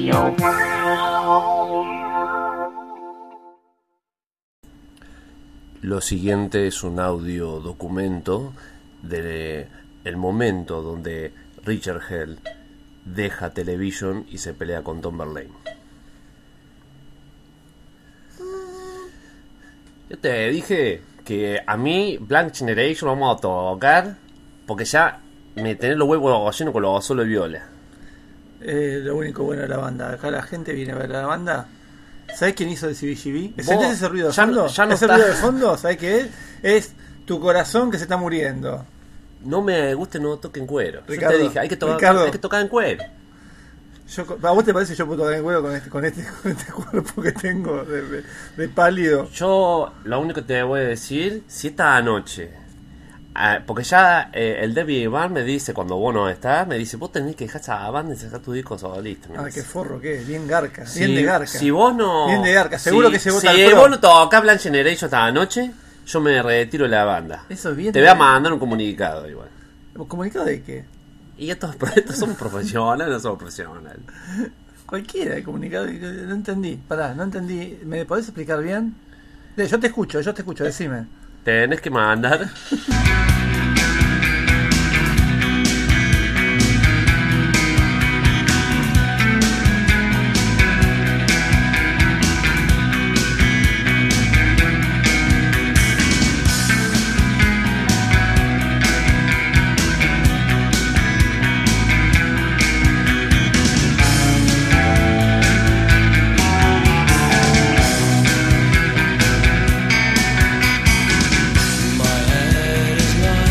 Radio. Lo siguiente es un audio documento de el momento donde Richard Hell deja Television y se pelea con Tom Verlaine. Yo te dije que a mí Blank Generation lo vamos a tocar porque ya me tenés los huevos llenos con los solos de viola. Lo único bueno de la banda. Acá la gente viene a ver la banda. ¿Sabés quién hizo el CBGB? ¿Sentís ese ruido de fondo? Ya no ese está. ruido de fondo, ¿sabés qué es? Es tu corazón que se está muriendo. No me gusta, no toquen cuero. Ricardo, yo te dije, hay que tocar en cuero. ¿A vos te parece que yo puedo tocar en cuero con este cuerpo que tengo de pálido? Yo lo único que te voy a decir, si esta noche, porque ya el David Bar me dice, cuando vos no estás, me dice, vos tenés que dejar esa banda y sacar tu disco solista. Qué forro que es, bien garca, si, bien de garca. Si vos no... Bien de garca, seguro que se vota Si vos no tocás Blank Generation esta noche, yo me retiro de la banda. Eso es bien. Te voy a mandar un comunicado igual. ¿Comunicado de qué? Y estos somos profesionales, no somos profesionales. Cualquiera el comunicado, no entendí. Pará, no entendí. ¿Me podés explicar bien? Yo te escucho, decime. Tenés que mandar... My head is not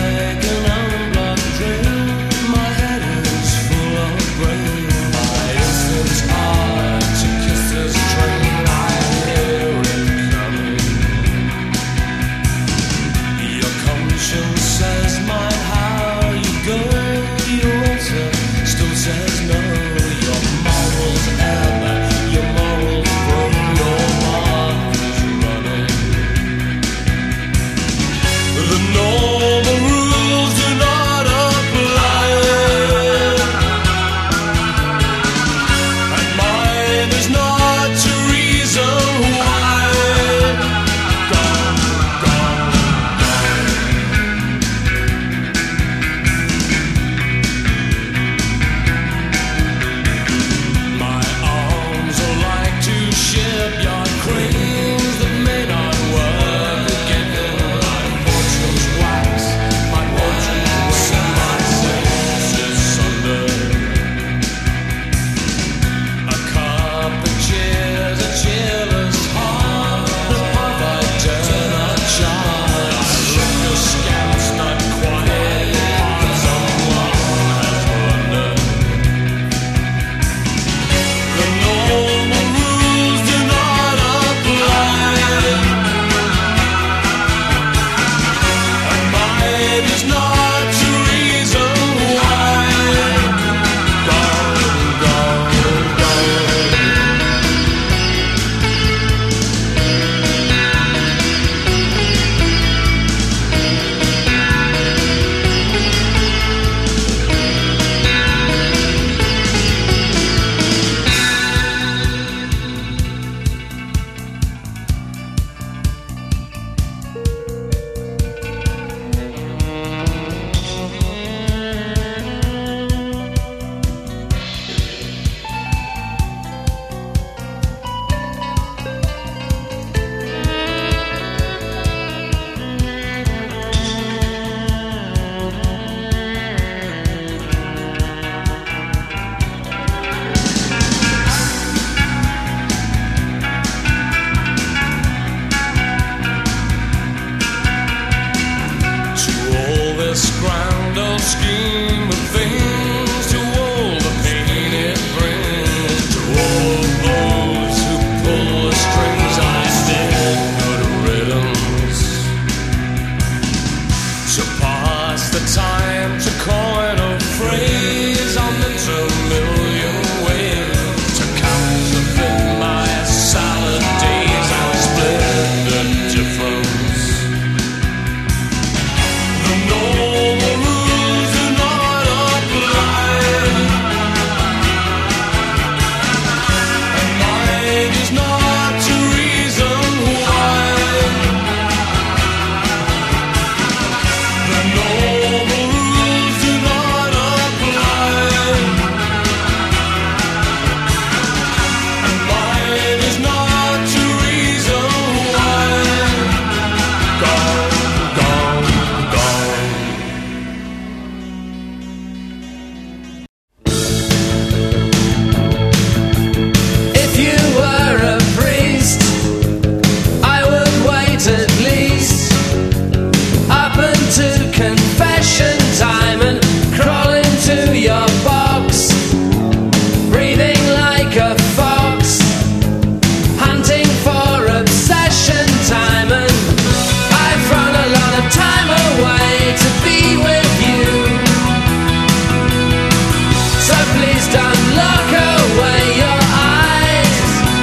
don't look away your eyes.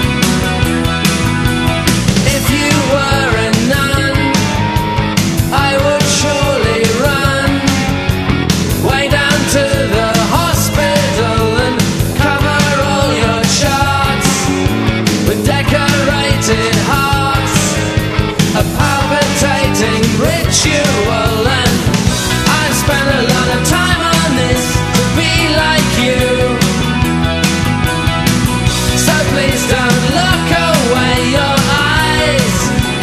If you were a nun, I would surely run way down to the hospital and cover all your charts with decorated hearts, a palpitating ritual. And I've spent a lot of time on this to be like you, so please don't look away your eyes.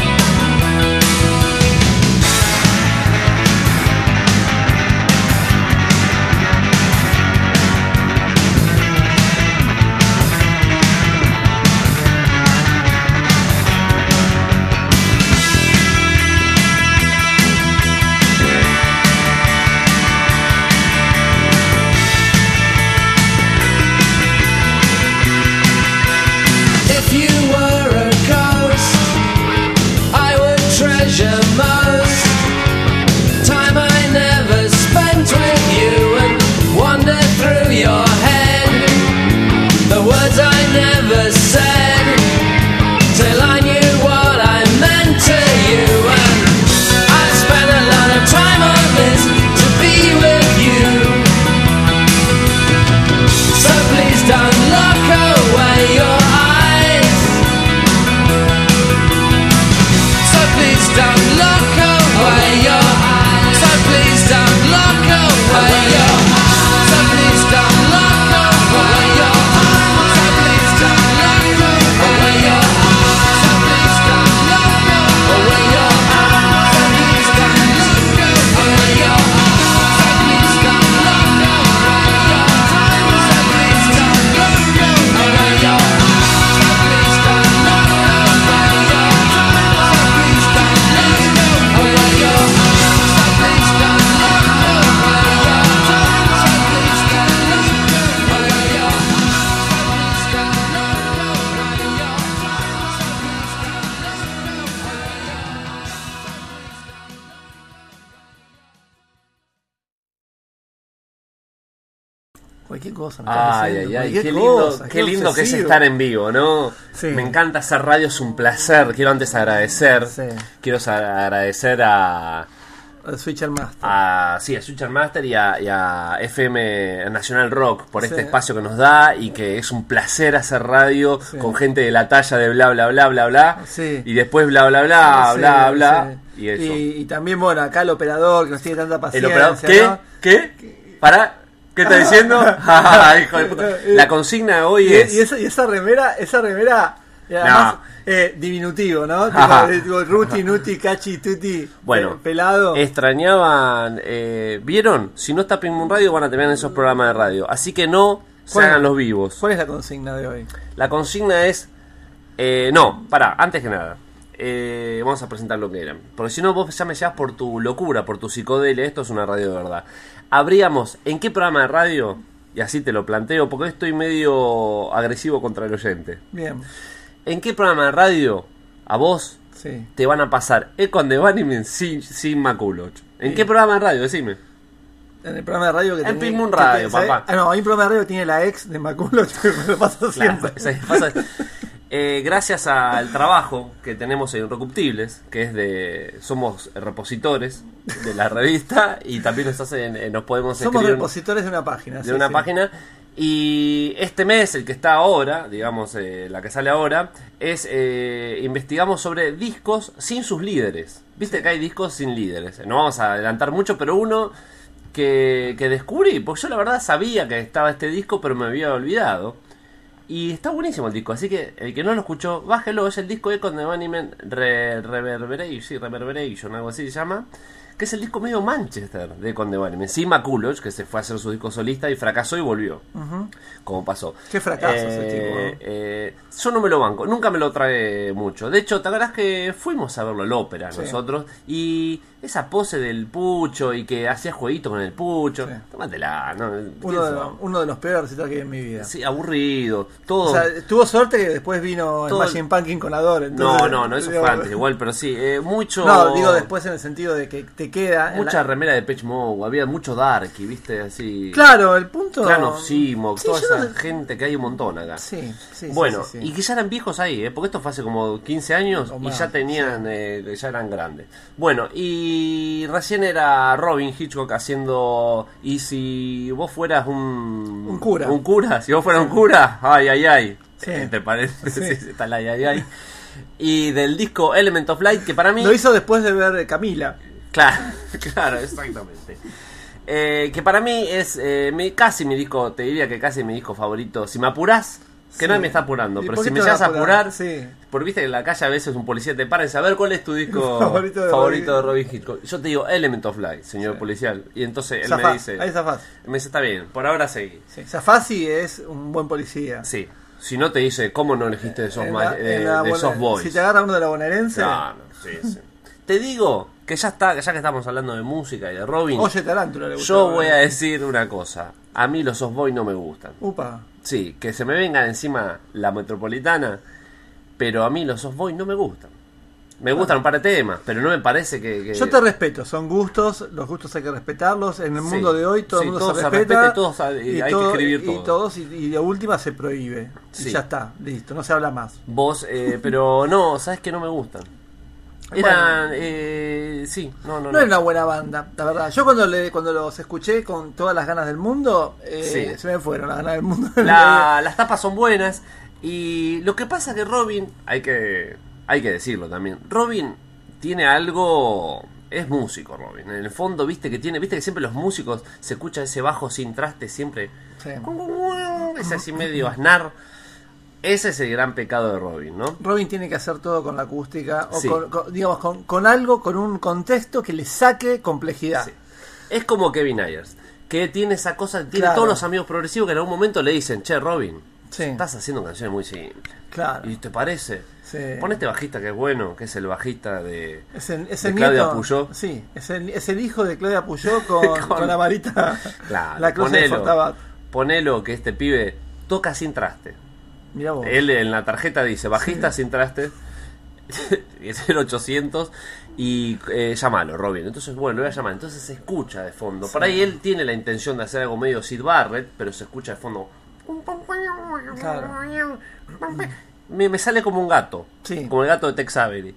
If you were a ghost, I would treasure most time I never spent with you and wander through your head, the words I never said till I knew what I meant to you. And I spent a lot of time on this to be with you, so please don't look away your eyes. So please don't look away your eyes. So please don't look away your eyes. So please don't look away your eyes. So please don't look away your eyes. So please don't look away your eyes. So please don't look away your eyes. So please don't look away your eyes. So please don't look away your eyes. So please don't look away your eyes. So please don't look away your eyes. So please don't look away your eyes. So please don't look away your eyes. Cualquier cosa me está Ay, diciendo, ay, ay, cualquier qué lindo, cosa, qué lindo que es obsesivo. estar en vivo, ¿no? Sí. Me encanta hacer radio, es un placer. Quiero antes agradecer, Sí. quiero agradecer a Switcher Master. a Switcher Master y a FM Nacional Rock por este Sí. espacio que nos da y que es un placer hacer radio Sí. con gente de la talla de bla bla bla bla bla Sí. y después bla bla bla Sí, bla bla sí. y eso. Y también, bueno, acá el operador que nos tiene tanta El paciencia. operador, ¿qué? ¿no? ¿Qué? ¿Para? ¿Qué está diciendo? Hijo de puta. La consigna hoy Y, es y esa remera, además, diminutivo, ¿no? Ajá. Tipo, Ruti, Nuti, Cachi, Tuti, Bueno, pelado. extrañaban, ¿vieron? Si no está Pink Moon Radio van a tener esos programas de radio. Así que no se ¿Cuál- hagan los vivos. ¿Cuál es la consigna de hoy? La consigna es... no, pará, antes que nada. Vamos a presentar lo que eran. Porque si no, vos ya me llevas por tu locura, por tu psicodelia. Esto es una radio de verdad. Habríamos, ¿en qué programa de radio? Y así te lo planteo, porque estoy medio agresivo contra el oyente. Bien, ¿En qué programa de radio a vos sí. te van a pasar Econ de Bunnymen sin Maculoch? ¿En Sí. qué programa de radio? Decime. En el programa de radio que En tenía... Pink Moon Radio, ¿sabes? papá. Ah, no, hay un programa de radio que tiene la ex de Maculo, que me lo pasa siempre. Claro, gracias al trabajo que tenemos en Recuptibles, que es somos repositores de la revista y también nos podemos Somos escribir repositores de una página. de una página. Y este mes, el que está ahora, digamos, la que sale ahora, es investigamos sobre discos sin sus líderes. Viste que hay discos sin líderes. No vamos a adelantar mucho, pero uno que descubrí, porque yo la verdad sabía que estaba este disco, pero me había olvidado. Y está buenísimo el disco, así que el que no lo escuchó, bájelo. Es el disco Econ de Bunnymen Reverberation, algo así se llama. Que es el disco medio Manchester de Econ de Bunnymen. Sí, McCulloch, que se fue a hacer su disco solista y fracasó y volvió. Como pasó. Qué fracaso ese tipo, ¿no? Yo no me lo banco, nunca me lo trae mucho. De hecho, ¿te acordás que fuimos a verlo al ópera nosotros? Y esa pose del pucho y que hacía jueguito con el pucho. Sí. Tómatela, ¿no? Uno de los peores recitales que vi en mi vida. Sí, aburrido. Todo. O sea, tuvo suerte que después vino Todo Imagine Pumpkin con Adore. No, entonces, eso digo, fue antes igual, pero sí, mucho... No, digo después en el sentido de que te queda. Mucha remera de Depeche Mode, había mucho darky, viste, así. Claro, el punto. Clan of Simoc, Sí, toda yo esa no- gente que hay un montón acá. Sí, sí. Bueno, sí. y que ya eran viejos ahí, porque esto fue hace como 15 años O y más, ya tenían, ya eran grandes. Bueno, y recién era Robin Hitchcock haciendo, y si vos fueras un cura. Si vos fueras un cura, ay. Sí. ¿Te parece? Sí. Sí, está el ay. Y del disco Element of Light, que para mí... Lo hizo después de ver Camila. Claro, exactamente. Que para mí es casi mi disco, te diría que casi mi disco favorito. Si me apurás, que Sí. nadie me está apurando, Y pero ¿por si qué me te llegas va a a apurar? apurar, Sí. porque viste que en la calle a veces un policía te para y dice, a ver cuál es tu disco Favorito de Robin Hitchcock. Yo te digo Element of Light, señor policial. Y entonces él Zafás, me dice, ahí zafás. está bien, por ahora seguí. Sí. Zafasi es un buen policía. Sí, si no te dice, ¿cómo no elegiste de esos, En la de buena- esos boys? Si te agarra uno de la bonaerense, No, sí. Te digo que ya que estamos hablando de música y de Robin, oye Tarántula le gusta. yo voy a decir una cosa. A mí los Soft Boys no me gustan. Upa. Sí, que se me vengan encima la Metropolitana, pero a mí los Soft Boys no me gustan. Me gustan un par de temas, pero no me parece que... Yo te respeto, son gustos, los gustos hay que respetarlos. En el Sí, mundo de hoy todo sí, el mundo todo se se respeta. respeta y todos hay que escribir todo. Y todos, y de última se prohíbe. Sí. Y ya está, listo, no se habla más. Vos, pero no, sabes que no me gustan. Eran, sí, no. No era una buena banda, la verdad. Yo cuando los escuché con todas las ganas del mundo, Sí. se me fueron las ganas del mundo. Las tapas son buenas y lo que pasa que Robin, hay que decirlo también, Robin tiene algo, es músico Robin, en el fondo viste que siempre los músicos se escucha ese bajo sin traste siempre, Sí. es así medio asnar. Ese es el gran pecado de Robin, ¿no? Robin tiene que hacer todo con la acústica, o Sí. digamos, con algo, con un contexto que le saque complejidad. Sí. Es como Kevin Ayers, que tiene esa cosa, tiene Claro. todos los amigos progresivos que en algún momento le dicen, che Robin, Sí. estás haciendo canciones muy simples. Claro. ¿Y te parece? Sí. Pon este bajista que es bueno, que es el bajista de Es Claudia Puyó. Sí, es el hijo de Claudia Puyó con la Marita, Claro, la cruz de Fortabat. ponelo que este pibe toca sin traste. Mirá vos. Él en la tarjeta dice bajista sin traste. Es el 800 y llámalo, Robin. Entonces, bueno, lo voy a llamar. Entonces se escucha de fondo. Por ahí él tiene la intención de hacer algo medio Syd Barrett, pero se escucha de fondo. Claro. Me sale como un gato. Sí. Como el gato de Tex Avery.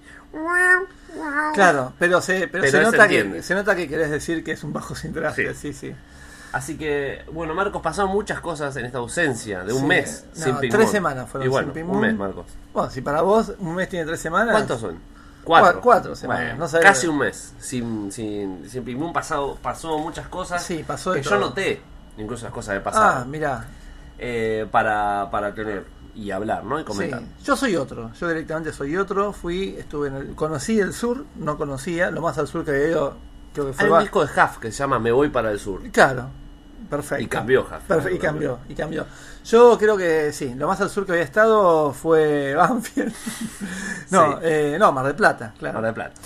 Claro, pero se Pero nota se entiende. se nota que querés decir que es un bajo sin traste, sí. Así que, bueno, Marcos, pasaron muchas cosas en esta ausencia de un Sí. mes No, sin Pink 3 Moon. semanas fueron Y bueno, sin Pink un Moon. mes, Marcos. Bueno, si para vos un mes tiene 3 semanas. ¿Cuántos son? 4. 4 semanas. Bueno, No sabés. casi un mes sin Pink Moon. Pasó muchas cosas. Sí, pasó de que yo todo. noté, incluso las cosas que pasaron. Ah, mirá. Para tener y hablar, ¿no? Y Sí, comentar. yo soy otro. Yo directamente soy otro. Conocí el sur, no conocía. Lo más al sur que había ido, creo que fue. Hay un disco de Huff que se llama Me Voy para el Sur. Claro, perfecto. Y cambió Huff. Y cambió. Yo creo que sí, lo más al sur que había estado fue Banfield. No, Sí. no, Mar del Plata, claro. Mar del Plata.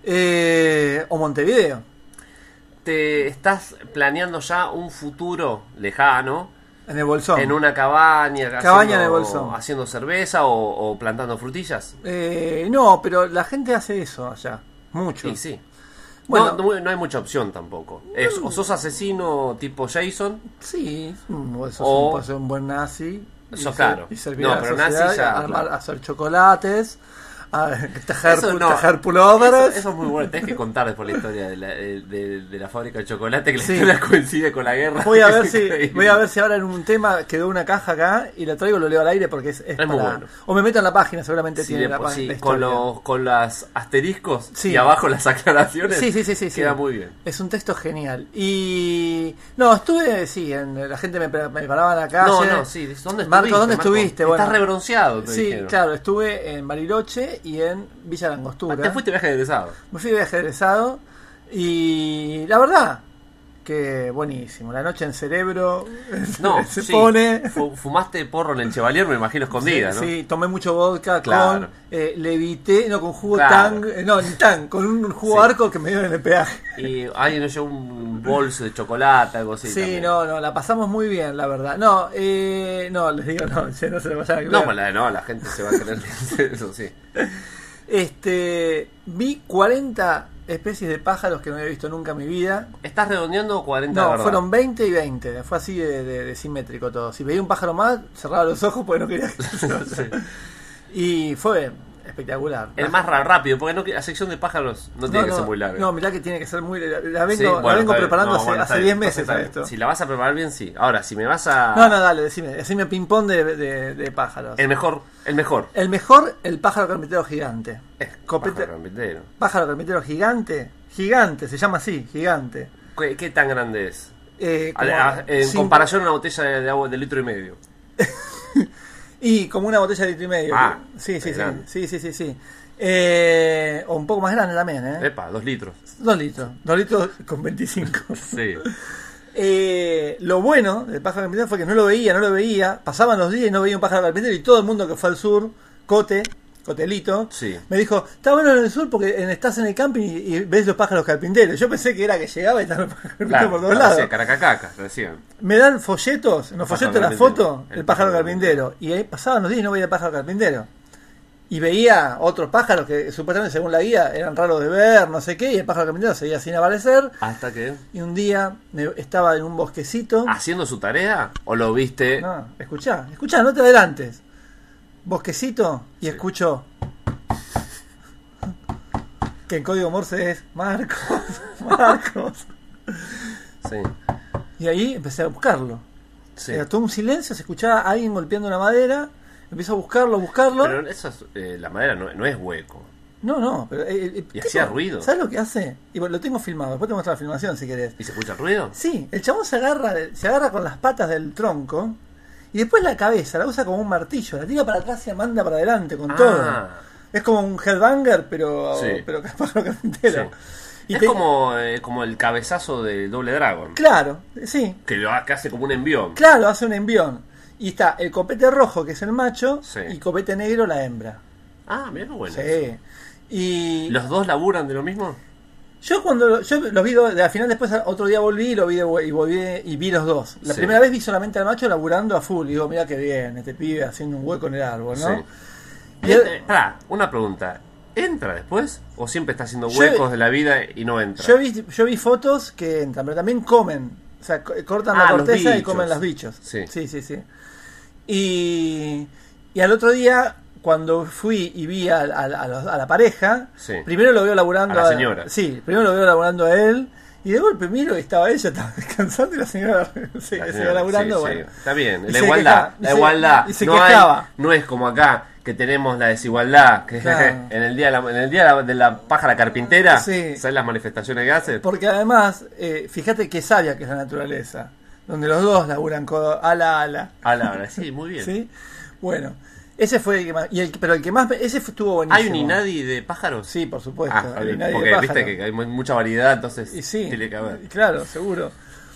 O Montevideo. ¿Te estás planeando ya un futuro lejano En el Bolsón. en una cabaña, Cabaña en el Bolsón. haciendo cerveza o plantando frutillas? No, pero la gente hace eso allá. Mucho. Sí, sí. Bueno. No hay mucha opción tampoco. O sos asesino tipo Jason. Sí, sos O- un buen nazi. Sos claro. Y servir No, a la pero sociedad, nazi ya, armar, claro. hacer chocolates, tejer Eso pullovers. Eso es muy bueno. Tenés que contar después la historia de la fábrica de chocolate, que la Sí. historia coincide con la guerra. Voy a ver Increíble. si ahora en un tema quedó una caja acá y la traigo, lo leo al aire porque es muy para... bueno. O me meto en la página, seguramente Sí, tiene de la por página. sí, con las asteriscos Sí. y abajo las aclaraciones. Sí. Queda muy bien. Es un texto genial. Y no, estuve, la gente me paraba en la calle. No, sí. ¿Dónde Marco, estuviste? ¿dónde estuviste? Estás Bueno, rebronceado, te Sí, dijeron. claro, estuve en Bariloche y en Villa Langostura. Te fuiste de viaje de egresado. Me fui de viaje egresado y la verdad que buenísimo. La noche en cerebro No, se sí. pone. Fumaste porro en el Chevalier, me imagino, escondida, ¿no? Sí, tomé mucho vodka Claro. con levité, no con jugo Claro. tang, no, ni tang, con un jugo Sí. arco que me dieron en el peaje. Y alguien nos llevó un bolso de chocolate, algo así. Sí, también. no, la pasamos muy bien, la verdad. No, les digo, no se lo vayan a creer. No, pues la gente se va a creer eso, sí. Vi 40 especies de pájaros que no había visto nunca en mi vida. ¿Estás redondeando 40 de No, verdad? fueron 20 y 20. Fue así de simétrico todo. Si veía un pájaro más, cerraba los ojos porque no quería que se Sí. Y fue espectacular. El más rápido, porque la sección de pájaros no tiene que ser muy larga. No, mirá que tiene que ser muy... La Sí, vengo, bueno, la vengo está bien. preparando No, bueno, hace está 10 bien. meses Entonces, a esto. si la vas a preparar bien, sí. Ahora, si me vas a... No, dale, decime ping-pong de pájaros. El mejor. El mejor, el pájaro carpintero gigante. Copete- Pájaro carpintero. Pájaro carpintero gigante. Gigante, se llama así, gigante. ¿Qué tan grande es? Como En cinco- comparación a una botella de agua de litro y medio. Y como una botella de litro y medio. Ah, sí, es grande. sí. O un poco más grande también, ¿eh? Epa, 2 litros. 2 litros. 2 litros con 25. Sí. Lo bueno del pájaro carpintero fue que no lo veía. Pasaban los días y no veía un pájaro carpintero. Y todo el mundo que fue al sur, Cotelito, Sí. me dijo: está bueno en el sur porque estás en el camping y ves los pájaros carpinteros. Yo pensé que era que llegaba y estaban los pájaros carpinteros por todos lados. Decía Caracacaca, decían. Me dan folletos, en los Pájaro folletos la carpintero. foto del pájaro carpintero. Y ahí pasaban los días y no veía el pájaro carpintero. Y veía otros pájaros que supuestamente según la guía eran raros de ver, no sé qué, y el pájaro carpintero seguía sin aparecer. Hasta que... Y un día estaba en un bosquecito. ¿Haciendo su tarea? ¿O lo viste? No, escuchá, no te adelantes. Bosquecito y Sí. escucho que en código Morse es Marcos. Sí. Y ahí empecé a buscarlo. Sí. Era todo un silencio, se escuchaba a alguien golpeando una madera. Empiezo a buscarlo. Pero eso la madera no es hueco. No, pero... ¿Y hacía ruido? ¿Sabes lo que hace? Y bueno, lo tengo filmado, después te muestro la filmación si querés. ¿Y se escucha el ruido? Sí, el chabón se agarra con las patas del tronco y después la cabeza la usa como un martillo, la tira para atrás y la manda para adelante con todo. Es como un headbanger, pero Sí. pájaro carpintero. Sí. Y Es te- como el cabezazo de Doble Dragon. Claro, sí, Que hace como un envión. claro, hace un envión. Y está el copete rojo, que es el macho, Sí. y copete negro, la hembra. Ah, mira qué bueno. Sí. Y ¿Los dos laburan de lo mismo? yo los vi al final, después otro día volví y y vi los dos. La Sí. primera vez vi solamente al macho laburando a full. Y digo, mira qué bien, este pibe haciendo un hueco en el árbol, ¿no? Sí. Y él- Pará, una pregunta. ¿Entra después? ¿O siempre está haciendo Yo- huecos de la vida y no entra? yo vi fotos que entran, pero también comen. O sea, cortan la Ah, los corteza y bichos. comen los bichos. Sí. Sí. Y al otro día, cuando fui y vi a la pareja, Sí. primero lo veo laburando A la señora. Sí, primero lo veo laburando a él. Y de golpe miro y estaba ella, estaba descansando y la señora seguía laburando. sí, bueno. sí. Está bien. Y La se igualdad. queja- y La se- igualdad. y se no quejaba. no es como acá que tenemos la desigualdad. Que Claro. en el día de la pájara carpintera, Sí. ¿sabes las manifestaciones que hacen? Porque además, fíjate qué sabia que es la naturaleza, donde los dos laburan codo ala a ala. Sí, muy bien. ¿Sí? Bueno, ese fue el que más. Pero el que más. Ese estuvo buenísimo. ¿Hay un INADI de pájaros? Sí, por supuesto. Ah, el Inadi de porque pájaro. viste que hay mucha variedad, entonces Y sí, tiene que haber. claro, seguro.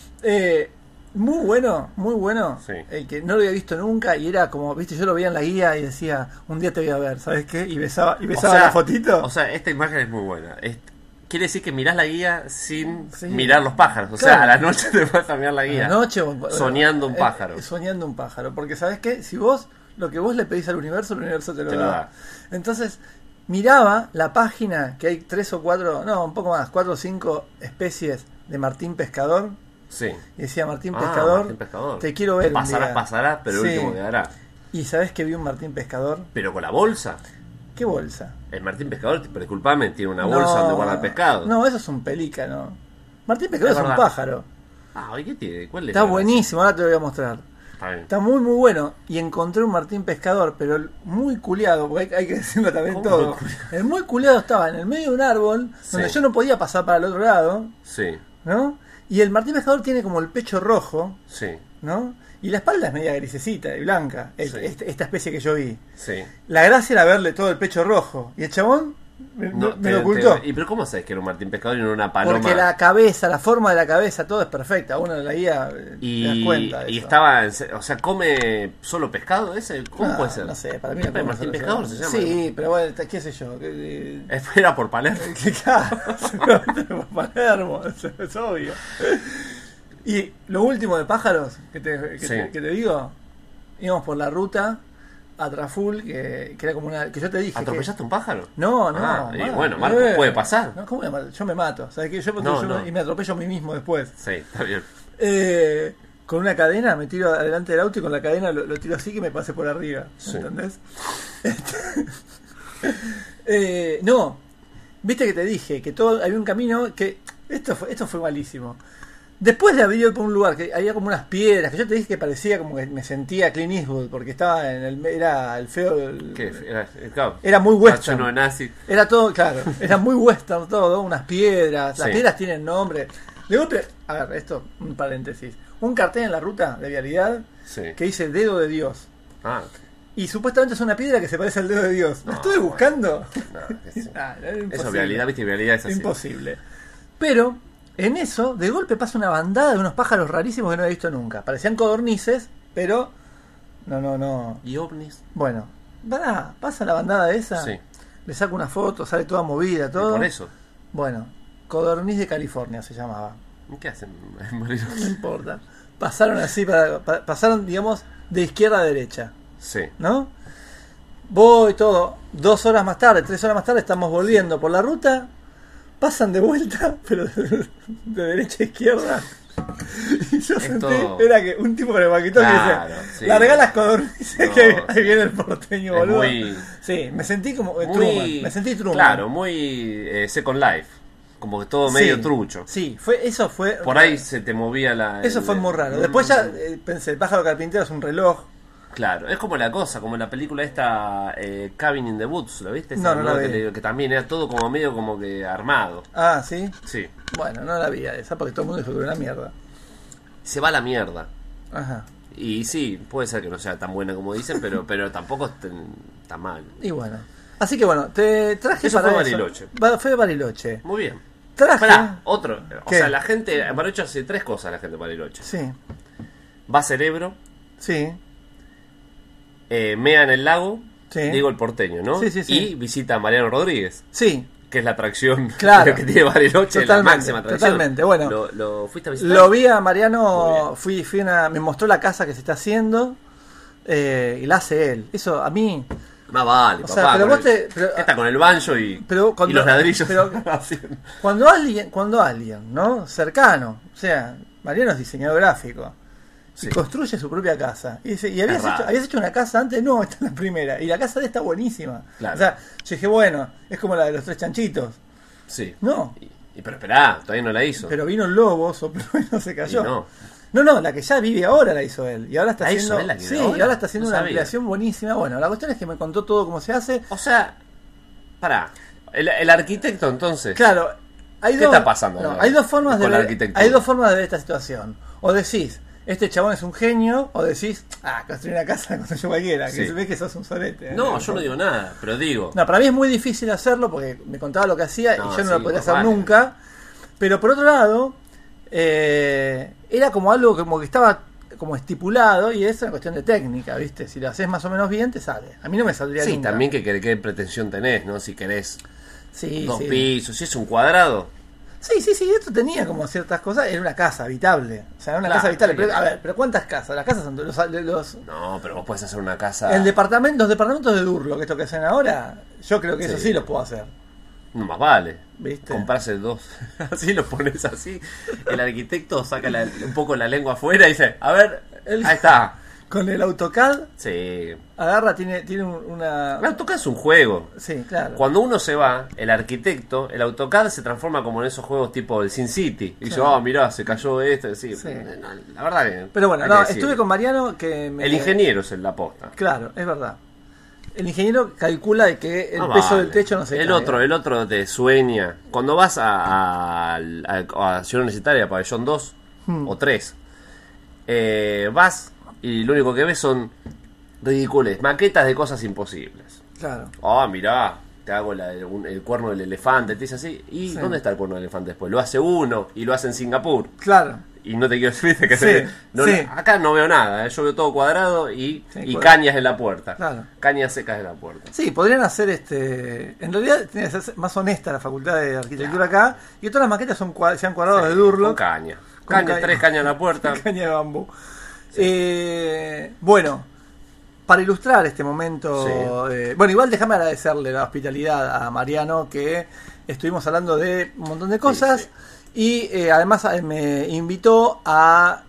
Muy bueno. Sí. El que no lo había visto nunca y era como, viste, yo lo veía en la guía y decía, un día te voy a ver, ¿sabes qué? Y besaba la fotito. O sea, esta imagen es muy buena. Quiere decir que mirás la guía sin Sí. mirar los pájaros. O sea, Claro. a la noche te vas a mirar la guía. A la noche, Soñando un pájaro. Soñando un pájaro. Porque, ¿sabes qué? Si vos lo que vos le pedís al universo, el universo te lo da. Entonces, miraba la página que hay 3 o 4, no, un poco más, 4 o 5 especies de martín pescador. Sí. Y decía, Martín Ah, Pescador, Martín Pescador. te quiero ver un día. Pasará, pero el Sí. último quedará. Y ¿sabés que vi un Martín Pescador? Pero con la bolsa. ¿Ququé bolsa? El Martín Pescador, pero disculpame, tiene una bolsa donde guarda el pescado. No, eso es un pelícano. Martín Pescador Es es un verdad. pájaro. Ah, ¿y qué tiene? ¿Cuál es Está la gracia? buenísimo, ahora te lo voy a mostrar. Está bien. Está muy bueno. Y encontré un Martín Pescador, pero muy culiado, porque hay que decirlo también ¿Cómo todo. muy culiado? El muy culiado estaba en el medio de un árbol, donde Sí. yo no podía pasar para el otro lado, Sí, ¿no? Y el Martín Pescador tiene como el pecho rojo, sí, ¿no? Y la espalda es media grisecita y blanca, Sí. esta especie que yo vi. sí. La gracia era verle todo el pecho rojo. Y el chabón me lo ocultó. ¿Y pero cómo sabes que era un Martín Pescador y no una paloma? Porque la cabeza, la forma de la cabeza, todo es perfecta. Uno de la guía te das cuenta de y eso. estaba, o sea, ¿come solo pescado ese? ¿Cómo Ah, puede ser? No sé, para mí Pero no Martín puede ser. Pescador se llama. Sí, pero bueno, qué sé yo. Era por Palermo. Claro, seguramente por Palermo, es obvio. Y lo último de pájaros que Sí. te digo, íbamos por la ruta a Traful, que era como una... que yo te dije ¿Atropellaste un pájaro? No, y bueno, Marco, puede pasar. No, ¿cómo me mato? Yo me mato, ¿sabes qué? No. Y me atropello a mí mismo después. Sí, está bien. Con una cadena me tiro adelante del auto y con la cadena lo tiro así que me pase por arriba, Sí. ¿entendés? No, viste que te dije que todo había un camino que... Esto fue malísimo. Después de haber ido por un lugar que había como unas piedras, que yo te dije que parecía como que me sentía Clint Eastwood, porque estaba era el feo... ¿Qué? Era muy western. Macho no nazi. Era todo, claro, era muy western todo, unas piedras, las Sí. piedras tienen nombre. De golpe, a ver, esto, un paréntesis. Un cartel en la ruta de vialidad Sí. que dice dedo de Dios. Ah, Y supuestamente es una piedra que se parece al dedo de Dios. ¿Lo No, estuve buscando? no, que sí. Era imposible. Eso, vialidad, viste, vialidad es así. Imposible. Pero, en eso, de golpe pasa una bandada de unos pájaros rarísimos que no había visto nunca. Parecían codornices, pero... No. ¿Y ovnis? Bueno, pasa la bandada esa. Sí. Le saco una foto, sale toda movida, todo. Por eso. Bueno, codorniz de California se llamaba. ¿Qué hacen en Bariloche? No importa. Pasaron así, pasaron, digamos, de izquierda a derecha, Sí. ¿no? Voy todo, 2 horas más tarde, 3 horas más tarde, estamos volviendo por la ruta. Pasan de vuelta, pero de derecha a izquierda. Y yo sentí, todo- era que un tipo con el maquetón Claro, que dice, sí. largá las codornices No, que ahí viene el porteño, Es boludo. muy- Sí, me sentí como Muy... Truman, me sentí Truman. Claro, muy Second Life. Como que todo medio Sí, trucho. Sí, eso fue... Por ahí se te movía la... Eso fue muy raro. Después ya pensé, el pájaro carpintero es un reloj. Claro, es como la cosa, como la película esta Cabin in the Woods, ¿lo viste? No, no la vi. Que también era todo como medio como que armado. Ah, ¿sí? Sí. Bueno, no la vi a esa porque todo el mundo dijo que era una mierda. Se va a la mierda. Ajá. Y sí, puede ser que no sea tan buena como dicen, pero tampoco es tan mal. Y bueno. Así que bueno, te traje Eso para fue eso. Bariloche. Fue Bariloche. Muy bien. Traje... Pará, otro. O ¿Qué? sea, la gente en Bariloche hace 3 cosas, la gente de Bariloche. Sí, Va a Cerebro, sí, mea en el lago, Sí. digo el porteño, ¿no? Sí, sí, sí. Y visita a Mariano Rodríguez, sí. que es la atracción Claro. que tiene Bariloche, la Totalmente, máxima atracción. totalmente, bueno. ¿Lo fuiste a visitar? Lo vi a Muy Mariano, bien. me mostró la casa que se está haciendo y la hace él. Eso a mí... Más vale, O papá. sea, pero con vos el- pero- está con el banjo y los ladrillos. pero- haciendo. Cuando alguien, ¿no? Cercano, o sea, Mariano es diseñador gráfico, Sí. y construye su propia casa. Y dice, ¿y habías raro. hecho una casa antes? No, esta es la primera. Y la casa de esta está buenísima. Claro. O sea, yo dije, bueno, es como la de los 3 chanchitos. Sí. No, Pero esperá, todavía no la hizo. pero vino el lobo, sopló y no se cayó. Y no. No, la que ya vive ahora la hizo él. Y ahora está ¿La hizo haciendo. él la que vive Sí, ahora? y ahora está haciendo No una sabía. ampliación buenísima. Bueno, la cuestión es que me contó todo cómo se hace. O sea, pará. El arquitecto entonces. Claro, hay ¿Qué está pasando, no, no? hay dos formas de Con la ver, arquitectura. hay dos formas de ver esta situación. O decís, este chabón es un genio, o decís, construir una casa con yo cualquiera, que Sí. se ve que sos un sorete. No, yo no digo nada, pero digo. No, para mí es muy difícil hacerlo porque me contaba lo que hacía No, y yo no sí, lo podría más hacer vale. nunca. Pero por otro lado, era como algo como que estaba como estipulado y es una cuestión de técnica, ¿viste? Si lo haces más o menos bien, te sale. A mí no me saldría Sí, nunca. también qué pretensión tenés, ¿no? Si querés Sí, 2 sí. pisos, si es un cuadrado. Sí, esto tenía como ciertas cosas, era una casa habitable. O sea, era una Claro, casa habitable. sí, Pero, a claro. ver, pero ¿cuántas casas? Las casas son los No, pero vos podés hacer una casa. los departamentos de Durlo, que esto que hacen ahora, yo creo que eso Sí. sí lo puedo hacer. No más vale. ¿Viste? Comprarse 2. Así lo pones así. El arquitecto saca un poco la lengua afuera y dice, a ver, ahí está. Con el AutoCAD Sí. agarra, tiene una... El AutoCAD es un juego. Sí, claro. Cuando uno se va, el arquitecto, el AutoCAD se transforma como en esos juegos tipo el Sin City. Y dice, Claro. mirá, se cayó esto. Sí, Sí. no, la verdad que. Pero bueno, hay no, que decirlo. estuve con Mariano que me... El ingeniero es la posta. Claro, es verdad. El ingeniero calcula de que el Ah, peso vale. del techo no se el caiga. otro te sueña. Cuando vas a Ciudad Universitaria, Pabellón 2 o 3, vas y lo único que ves son ridicules, maquetas de cosas imposibles. Claro. Mirá, te hago el cuerno del elefante, te dice así. ¿Y Sí. dónde está el cuerno del elefante después? Lo hace uno y lo hace en Singapur. Claro. Y no te quiero decir que Sí, sí. acá no veo nada, yo veo todo cuadrado y cuadrado. cañas en la puerta. Claro. Cañas secas en la puerta. Sí, podrían hacer en realidad tiene que ser más honesta la facultad de arquitectura acá. Y todas las maquetas sean cuadrados de Durlo. Con caña. Con Caña, caña. 3 cañas en la puerta. Caña de bambú. Bueno, para ilustrar este momento, Sí. bueno, igual déjame agradecerle la hospitalidad a Mariano, que estuvimos hablando de un montón de cosas, Sí, y además me invitó a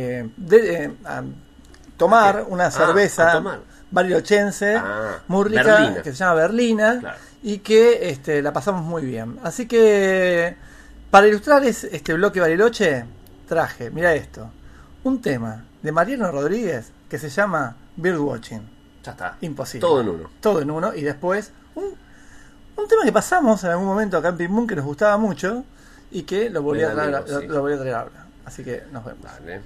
tomar una cerveza a tomar. barilochense, muy rica, Berlina. que se llama Berlina, Claro. y que la pasamos muy bien. Así que para ilustrar este bloque Bariloche, traje, mira esto, un tema de Mariano Rodríguez que se llama Birdwatching. Ya está. Imposible. Todo en uno. Todo en uno. Y después un tema que pasamos en algún momento acá en Pim Pum que nos gustaba mucho y que lo volví a traer, amigo, sí. lo volví a traer ahora. Así que nos vemos. Dale.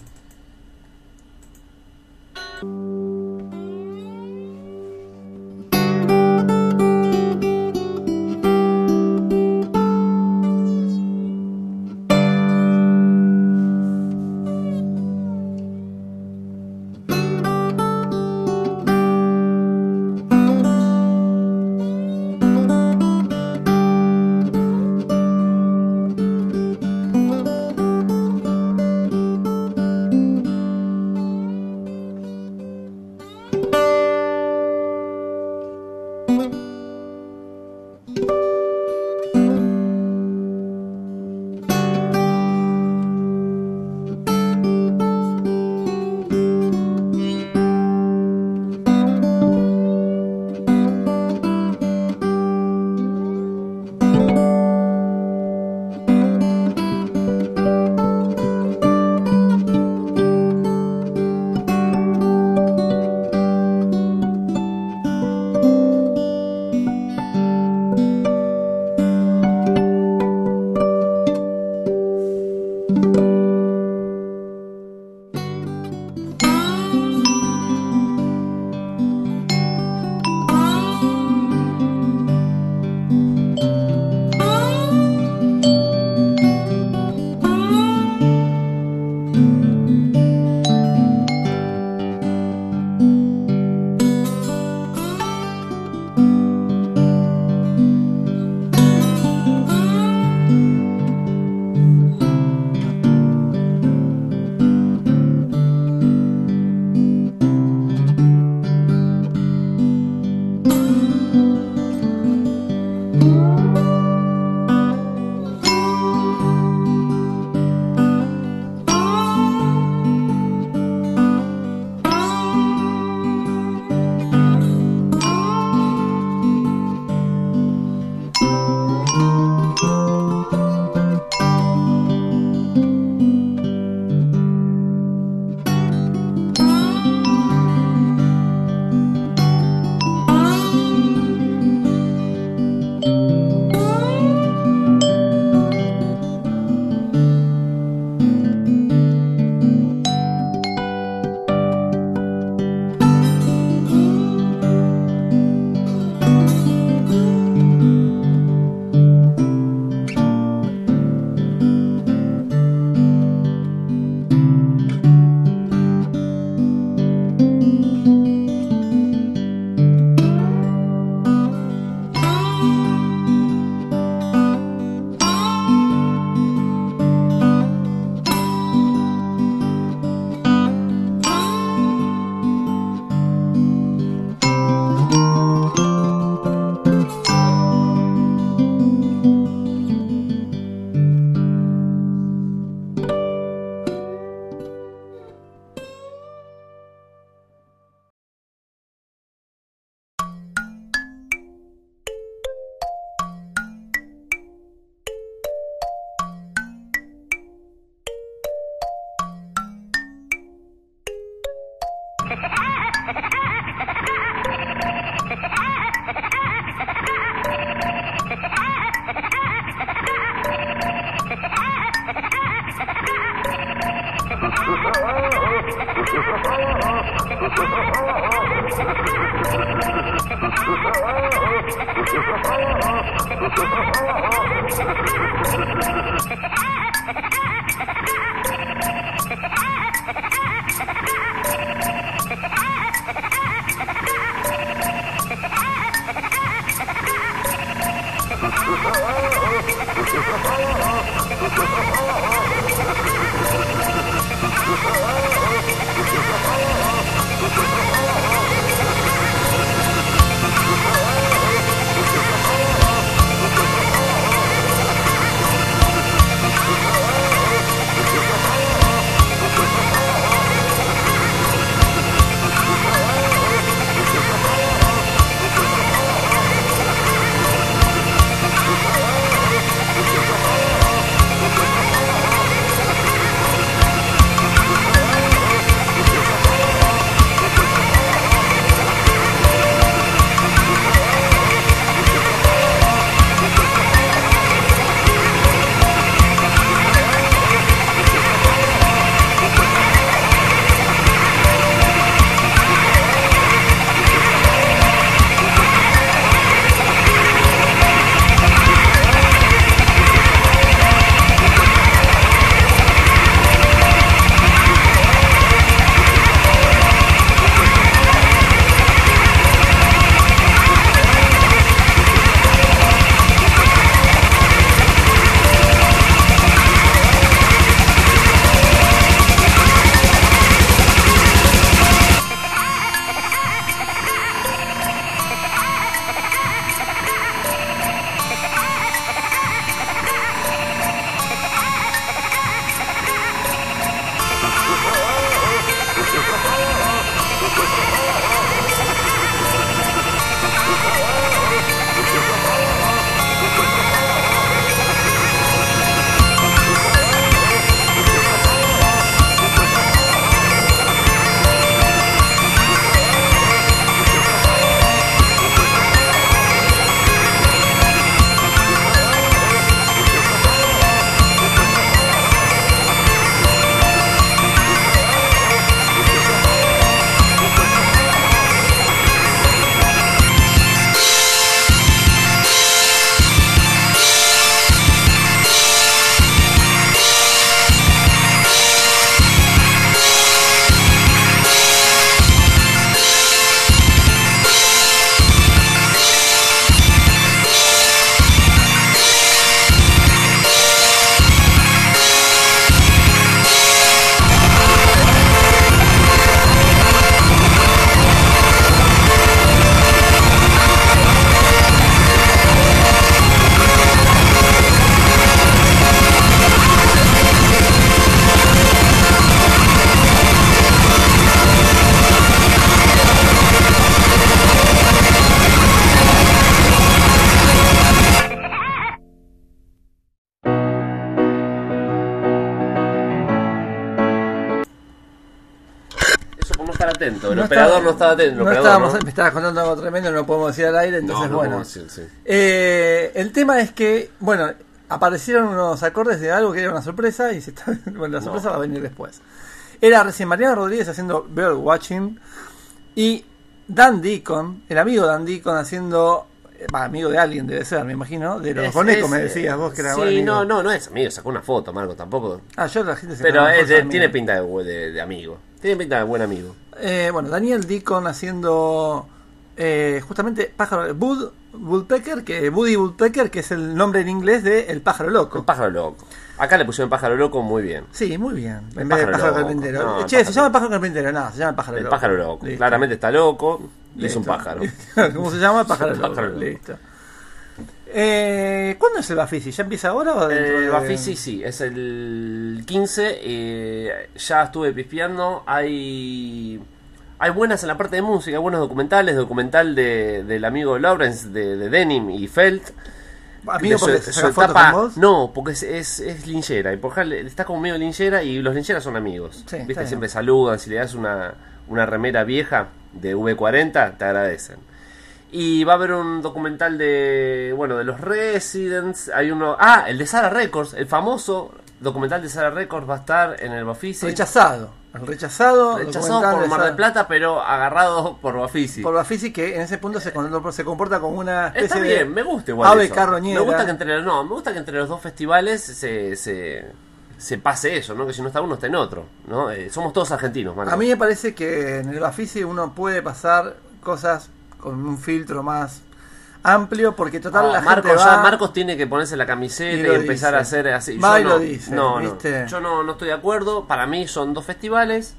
atento, el operador no estaba atento. Me estabas contando algo tremendo, no lo podemos decir al aire, entonces bueno. Decir, sí. El tema es que, bueno, aparecieron unos acordes de algo que era una sorpresa y la sorpresa va a venir después. Era recién Mariano Rodríguez haciendo Bird Watching y Dan Deacon, el amigo Dan Deacon haciendo... amigo de alguien debe ser, me imagino. De los Bonecos me decías vos que era sí, amigo. no es amigo, sacó una foto, Marco, tampoco. Yo la gente se pero tiene pinta de amigo. Tiene pinta de buen amigo. Bueno, Daniel Deacon haciendo justamente Woodpecker, Woody Woodpecker, que es el nombre en inglés de El Pájaro Loco. El Pájaro Loco. Acá le pusieron Pájaro Loco muy bien. Sí, muy bien. En vez de Pájaro Carpintero. Se llama el Pájaro Carpintero, no, se llama el Pájaro Loco. El Pájaro Loco. Listo. Claramente está loco. Y es un pájaro. ¿Cómo se llama? Pájaro Loco. Listo. ¿Cuándo es el Bafisi? ¿Ya empieza ahora o dentro El Bafisi sí, es el 15. Ya estuve pispeando. Hay buenas en la parte de música, hay buenos documentales. Documental del amigo Lawrence de Denim y Felt. ¿Amigo porque se saca fotos con vos? No, porque es linchera. Y por ejemplo, está como medio linchera y los lincheras son amigos. Sí, ¿viste? Siempre saludan. Si le das una remera vieja de V40, te agradecen. Y va a haber un documental de los Residents. Hay uno... el de Sarah Records. El famoso documental de Sarah Records va a estar en el Bafisi. Rechazado por Mar del Plata, pero agarrado por Bafisi. Por Bafisi, que en ese punto se comporta como una especie Está bien, de me gusta igual ave eso. carroñera. Me gusta que entre los dos festivales se pase eso, ¿no? Que si no está uno, está en otro, ¿no? Somos todos argentinos, Marco. A mí me parece que en el Bafisi uno puede pasar cosas con un filtro más amplio, porque total la gente va... Marcos tiene que ponerse la camiseta y empezar a hacer así. Lo dice, ¿viste? Yo no estoy de acuerdo. Para mí son dos festivales.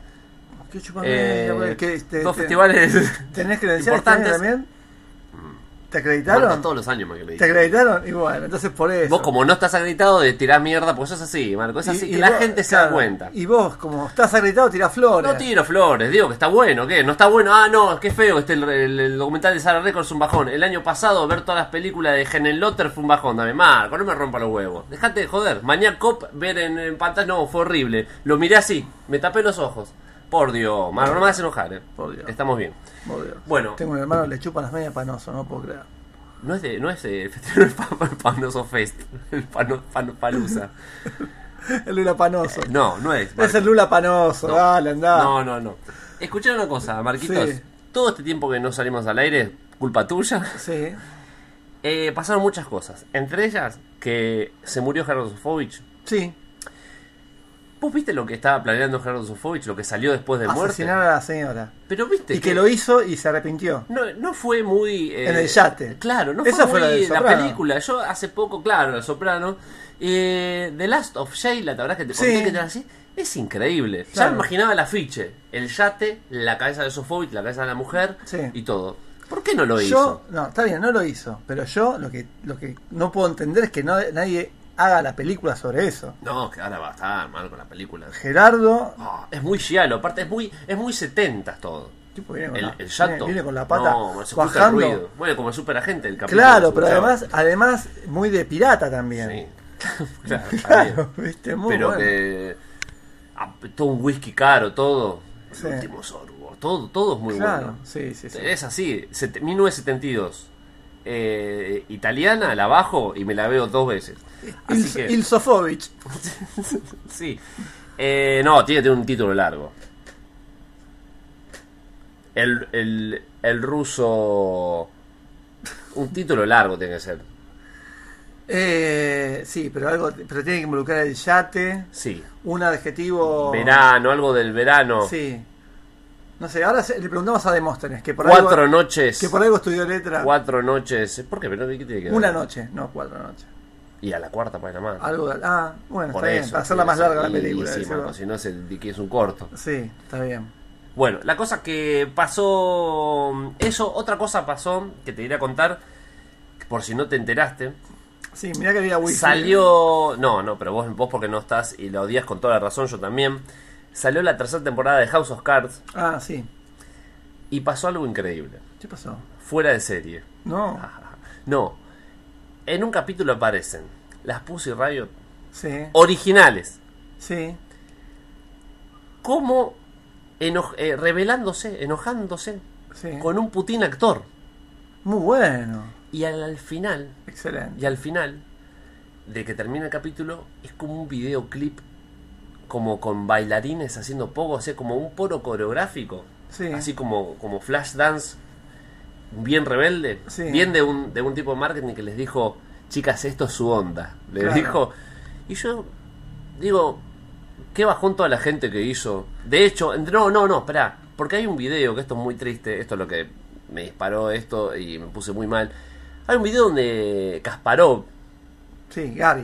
Dos festivales ¿Tenés credenciales importantes también? ¿Te acreditaron? Marco, todos los años me acreditan. ¿Te acreditaron? Y bueno, entonces por eso. Vos como no estás acreditado de tirar mierda, pues eso es así, Marco. Es así que la gente se da cuenta. Y vos, como estás acreditado, tirás flores. No tiro flores, digo que está bueno, ¿qué? No está bueno, no, qué feo que el documental de Sarah Records es un bajón. El año pasado ver todas las películas de Helen Lotter fue un bajón, dame, Marco, no me rompa los huevos. Dejate de joder. Maniac Cop, ver en pantalla, no, fue horrible. Lo miré así, me tapé los ojos. Por Dios, Marco, no me hagas enojar, Por Dios. Estamos bien. Por Dios. Bueno. Tengo un hermano que le chupan las medias Panoso, no puedo creer. No es el festival Panoso Fest, el Palusa. El Lula Panoso. No es. Marco. Es el Lula Panoso, no. Dale, andá. No. Escuchá una cosa, Marquitos. Sí. Todo este tiempo que no salimos al aire, culpa tuya. Sí. Pasaron muchas cosas. Entre ellas, que se murió Gerardo Sofovich. Sí. ¿Vos viste lo que estaba planeando Gerardo Sofovich? Lo que salió después de muerte. Asesinar a la señora. Pero viste. Y que lo hizo y se arrepintió. No fue muy. En el yate. Claro, no Esa fue muy la película. Yo hace poco, claro, El Soprano. The Last of Sheila, la verdad que te conté que era así. Es increíble. Claro. Ya me imaginaba el afiche. El yate, la cabeza de Sofovich, la cabeza de la mujer y todo. ¿Por qué no lo hizo? No, está bien, no lo hizo. Pero yo lo que no puedo entender es que nadie haga la película sobre eso. No, que ahora va a estar mal con la película. Gerardo... es muy giallo, aparte es muy 70 todo. Tipo viene con el yato. Viene con la pata se bajando. El ruido. Bueno, como el superagente el capítulo. Claro, pero además muy de pirata también. Sí. claro, ¿viste? Muy pero bueno. que todo un whisky caro, todo. Sí. El último sorbo, todo es muy claro, bueno. Sí. Es así, 1972. Italiana, la bajo y me la veo 2 veces. Il Sofovich. Sí. No, tiene un título largo. El ruso. Un título largo tiene que ser. Sí, pero tiene que involucrar el yate. Sí. Un adjetivo. Verano, algo del verano. Sí. No sé, ahora le preguntamos a Demóstenes, que por 4 noches. Que por algo estudió letra. 4 noches. ¿Por qué? ¿Pero qué tiene que ver? Una noche, no 4 noches. Y a la cuarta para nada más. Bueno, por está eso, bien, para hacerla más larga la película. Sí, Marco, si no que es un corto. Sí, está bien. Bueno, la cosa que pasó... Eso, otra cosa pasó, que te iré a contar, por si no te enteraste. Sí, mirá que había wifi. Salió... No, pero vos porque no estás y la odias con toda la razón, yo también. Salió la 3ª temporada de House of Cards. Sí. Y pasó algo increíble. ¿Qué pasó? Fuera de serie. No. No. En un capítulo aparecen las Pussy Riot. Sí. Originales. Sí. ¿Cómo rebelándose, enojándose Sí. con un Putin actor. Muy bueno. Y al final, Excelente. de que termina el capítulo, es como un videoclip, como con bailarines haciendo poco, o sea, como un poro coreográfico. Sí. Así como flash dance, bien rebelde. Sí. Bien de un tipo de marketing que les dijo, chicas, esto es su onda. Les Claro. dijo. Y yo digo, qué bajón toda la gente que hizo. De hecho, no, esperá. Porque hay un video, que esto es muy triste, esto es lo que me disparó esto y me puse muy mal. Hay un video donde Kasparov Sí, Gary.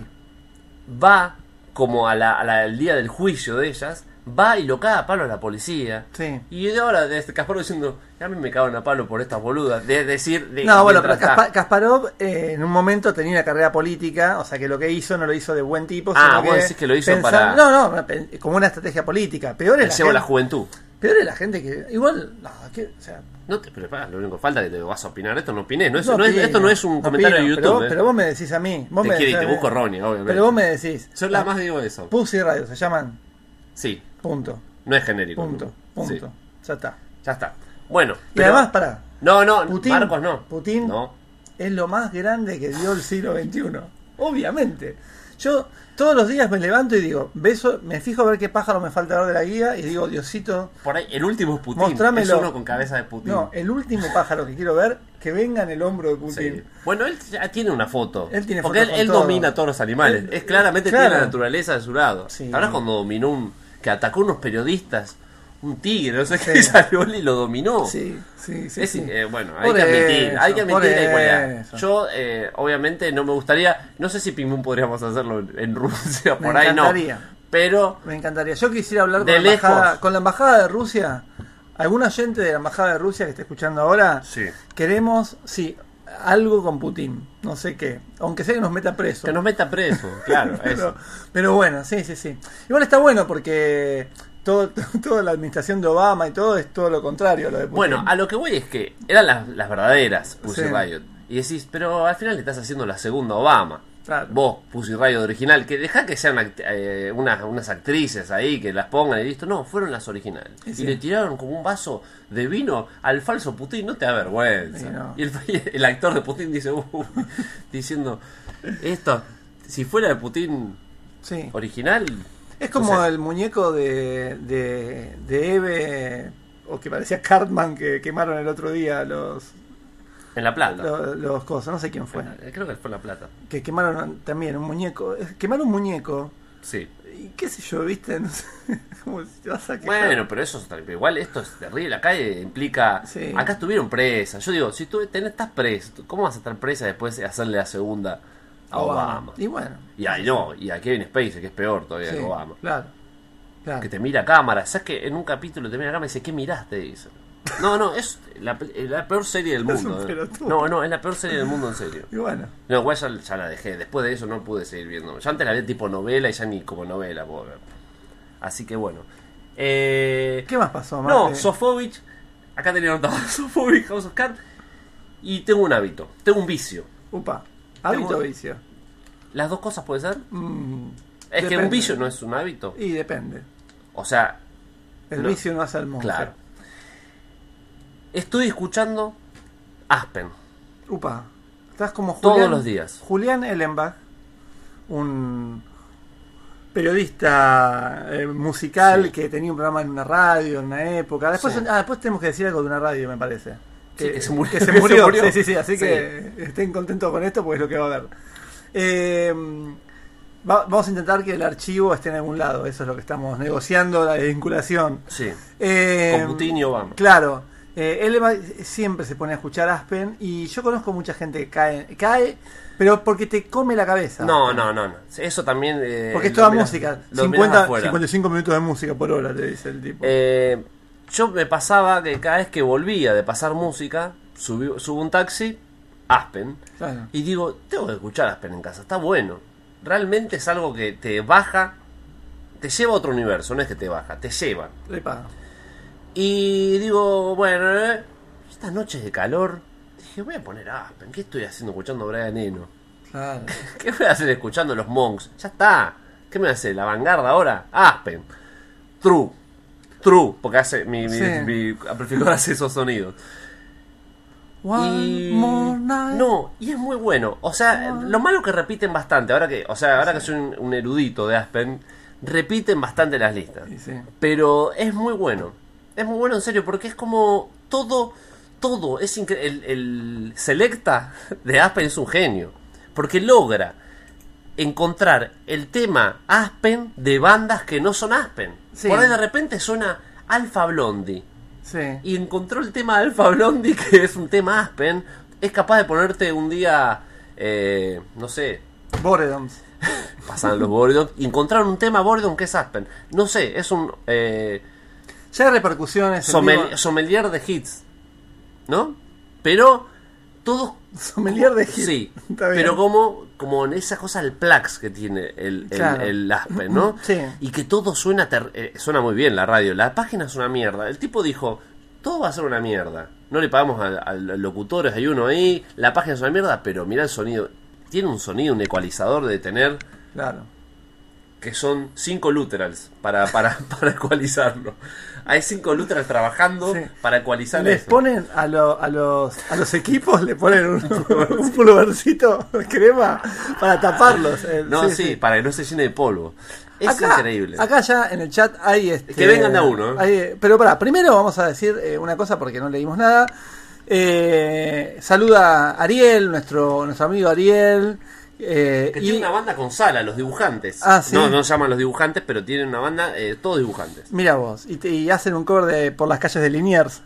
va como al día del juicio de ellas, va y lo caga a palo a la policía. Sí. Y ahora desde Kasparov diciendo, a mí me cagan a palo por estas boludas. De decir... No, bueno, pero mientras está- Kasparov en un momento tenía una carrera política, o sea que lo que hizo no lo hizo de buen tipo, sino Ah, vos decís que lo hizo para- No, como una estrategia política. Peor le es llevo la juventud. peor es la gente que... Igual, no, o sea... No te preparas, lo único que falta es que te vas a opinar. Esto no opinés, no esto opino, no es un comentario opino, de YouTube. Pero vos me decís a mí. Vos Te me quiero y decís, te busco Ronnie, obviamente. Pero vos me decís... Yo nada más digo eso. Pussy Radio se llaman... Sí, Punto. no es genérico. Punto. Sí, Ya está. ya está. Bueno, Y pero- además, pará. No, Putin, Marcos no. Putin No. es lo más grande que dio el siglo XXI. Obviamente. Yo todos los días me levanto y digo, me fijo a ver qué pájaro me falta ver de la guía y digo, Diosito, Por ahí, el último es Putin. Mostrámelo. Es uno con cabeza de Putin. no, el último pájaro que quiero ver, que venga en el hombro de Putin. Sí. Bueno, él ya tiene una foto. Él tiene porque foto con él todo. domina a todos los animales. Él- es claramente claro. tiene la naturaleza de su lado. Sí. Ahora cuando dominó que atacó unos periodistas, un tigre, no sé Sí. qué, salió él y lo dominó. Sí, sí, sí. Es- sí. bueno, hay Por que admitir, eso, hay que por admitir la igualdad. eso. Yo, obviamente, no me gustaría, no sé si Ping Pong podríamos hacerlo en Rusia, Me por ahí no. encantaría. Pero, Me encantaría. Yo quisiera hablar De lejos. con la embajada de Rusia. ¿Algún oyente de la embajada de Rusia que esté escuchando ahora? sí, Queremos, sí, algo con Putin. No sé qué. Aunque sea que nos meta preso. que nos meta preso, claro. pero, eso. pero bueno, sí. Igual está bueno porque toda la administración de Obama y todo es todo lo contrario a lo de Putin. Bueno, a lo que voy es que eran las verdaderas Pussy Sí. Riot. Y decís, pero al final le estás haciendo la segunda Obama. Claro. Vos, Pussy Riot original, que dejá que sean unas actrices ahí, que las pongan y listo. No, fueron las originales. Y sí. Y le tiraron como un vaso de vino al falso Putin, no te da vergüenza. Sí, no. Y el actor de Putin dice, diciendo, esto, si fuera de Putin Sí. original... Es como o sea, el muñeco de Eve, o que parecía Cartman, que quemaron el otro día los en La Plata. los cosas, no sé quién fue. Creo que fue en La Plata. Que quemaron también un muñeco. Quemaron un muñeco. Sí. Y qué sé yo, ¿viste? No sé, como si te vas a quejar. Bueno, pero eso es igual, esto es terrible. Acá implica. Sí. Acá estuvieron presas. Yo digo, si tú estás presa, ¿cómo vas a estar presa después de hacerle la segunda a Obama? Y bueno. Y a Kevin Spacey, que es peor todavía Sí, que Obama. claro. Que te mira a cámara. ¿Sabes que en un capítulo te mira a cámara y dice, ¿qué miraste? Dice. No, es la peor serie del Es mundo. un pelotudo. No, es la peor serie del mundo, en serio. Y bueno. No, igual ya la dejé. Después de eso no pude seguir viendo. Ya antes la vi tipo novela y ya ni como novela puedo ver. Así que bueno. ¿Qué más pasó, No, Mate? Sofovich. Acá tenía notado Sofovich, House of Cards. Y tengo un hábito. Tengo un vicio. Upa. Hábito Tengo- o vicio. ¿Las dos cosas puede ser? Mm, Es que depende. un vicio no es un hábito. Y depende. O sea, El No. vicio no hace al monje. claro. Estoy escuchando Aspen. Upa. Estás como Todos Julián. los días. Julián Ellenbach, un periodista musical Sí. que tenía un programa en una radio en una época. Después, Sí. después tenemos que decir algo de una radio, me parece. Sí, que se murió. Que se Que se murió. murió. Sí. Así Sí. que estén contentos con esto porque es lo que va a haber. Vamos a intentar que el archivo esté en algún lado. Eso es lo que estamos negociando, la vinculación. Sí. Eh, Con Putin y Obama. Claro. Él siempre se pone a escuchar Aspen y yo conozco mucha gente que cae, pero porque te come la cabeza. No. Eso también. Porque es lo toda mirás- música. lo mirás de afuera. 55 minutos de música por hora, te dice el tipo. Yo me pasaba que cada vez que volvía de pasar música, subo un taxi, Aspen, Claro. y digo, tengo que escuchar Aspen en casa, está bueno. Realmente es algo que te baja, te lleva a otro universo, no es que te baja, te lleva. Epa. Y digo, bueno, estas noches de calor, dije, voy a poner Aspen, ¿qué estoy haciendo escuchando a Brian Eno? Claro. ¿Qué voy a hacer escuchando los Monks? Ya está, ¿qué me voy a hacer? ¿La vanguardia ahora? Aspen. True true, porque hace Sí. mi amplificador hace esos sonidos. One more night. No, y es muy bueno. O sea, lo malo que repiten bastante. Ahora que soy un erudito de Aspen, repiten bastante las listas. Sí. Pero es muy bueno. Es muy bueno en serio, porque es como todo es el Selecta de Aspen es un genio, porque logra encontrar el tema Aspen de bandas que no son Aspen. Sí. Por ahí de repente suena Alpha Blondie Sí. y encontró el tema de Alpha Blondie, que es un tema Aspen. Es capaz de ponerte un día, no sé, Boredoms. pasan los Boredom y encontraron un tema Boredom que es Aspen. No sé, es un Ya hay repercusiones. en vivo. sommelier de hits, ¿no? Pero todos Sommelier de hits. sí, Está bien. pero como en esa cosa el plax que tiene Claro. el Aspen, ¿no? Sí. Y que todo suena muy bien la radio, la página es una mierda. El tipo dijo, todo va a ser una mierda. No le pagamos a los locutores, hay uno ahí, la página es una mierda, pero mira el sonido. Tiene un sonido, un ecualizador de tener Claro. que son 5 lutherals para ecualizarlo. Hay 5 lutherals trabajando Sí. para ecualizar Les eso. ponen a los equipos, le ponen un pulvercito de crema para taparlos. No, sí, para que no se llene de polvo. Es increíble. Acá ya en el chat hay Que vengan de a uno, pero primero vamos a decir una cosa porque no leímos nada. Saluda a Ariel, nuestro amigo Ariel. Que tiene una banda con Sala, los dibujantes. Ah, ¿sí? No llaman los dibujantes, pero tienen una banda, todos dibujantes. Mira vos, y hacen un cover de Por las calles de Liniers.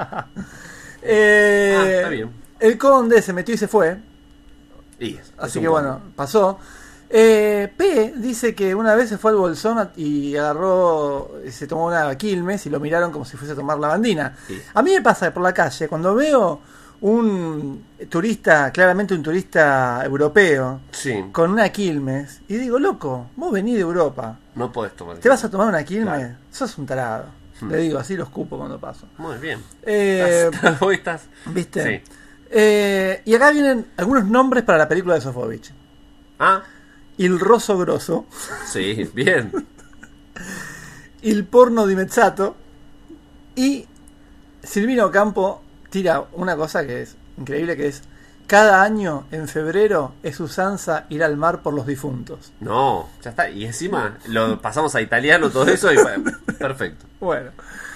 Está bien. El Conde se metió y se fue. Así que bueno, pasó. P dice que una vez se fue al Bolsón y se tomó una Quilmes y lo miraron como si fuese a tomar lavandina. Sí. A mí me pasa por la calle, cuando veo un turista, claramente un turista europeo, Sí, con una Quilmes, y digo, loco, vos venís de Europa, no podés tomar. ¿te vas a tomar una Quilmes? Claro. Sos un tarado. Le digo, así lo escupo cuando paso. Muy bien. Hoy estás. ¿Viste? Sí. Y acá vienen algunos nombres para la película de Sofovich. Ah, Il Rosso Grosso, sí, bien. Il Porno di Mezzato, y Silvino Campo tira una cosa que es increíble, que es: cada año en febrero es usanza ir al mar por los difuntos. No, ya está. Y encima lo pasamos a italiano todo eso y perfecto. Bueno,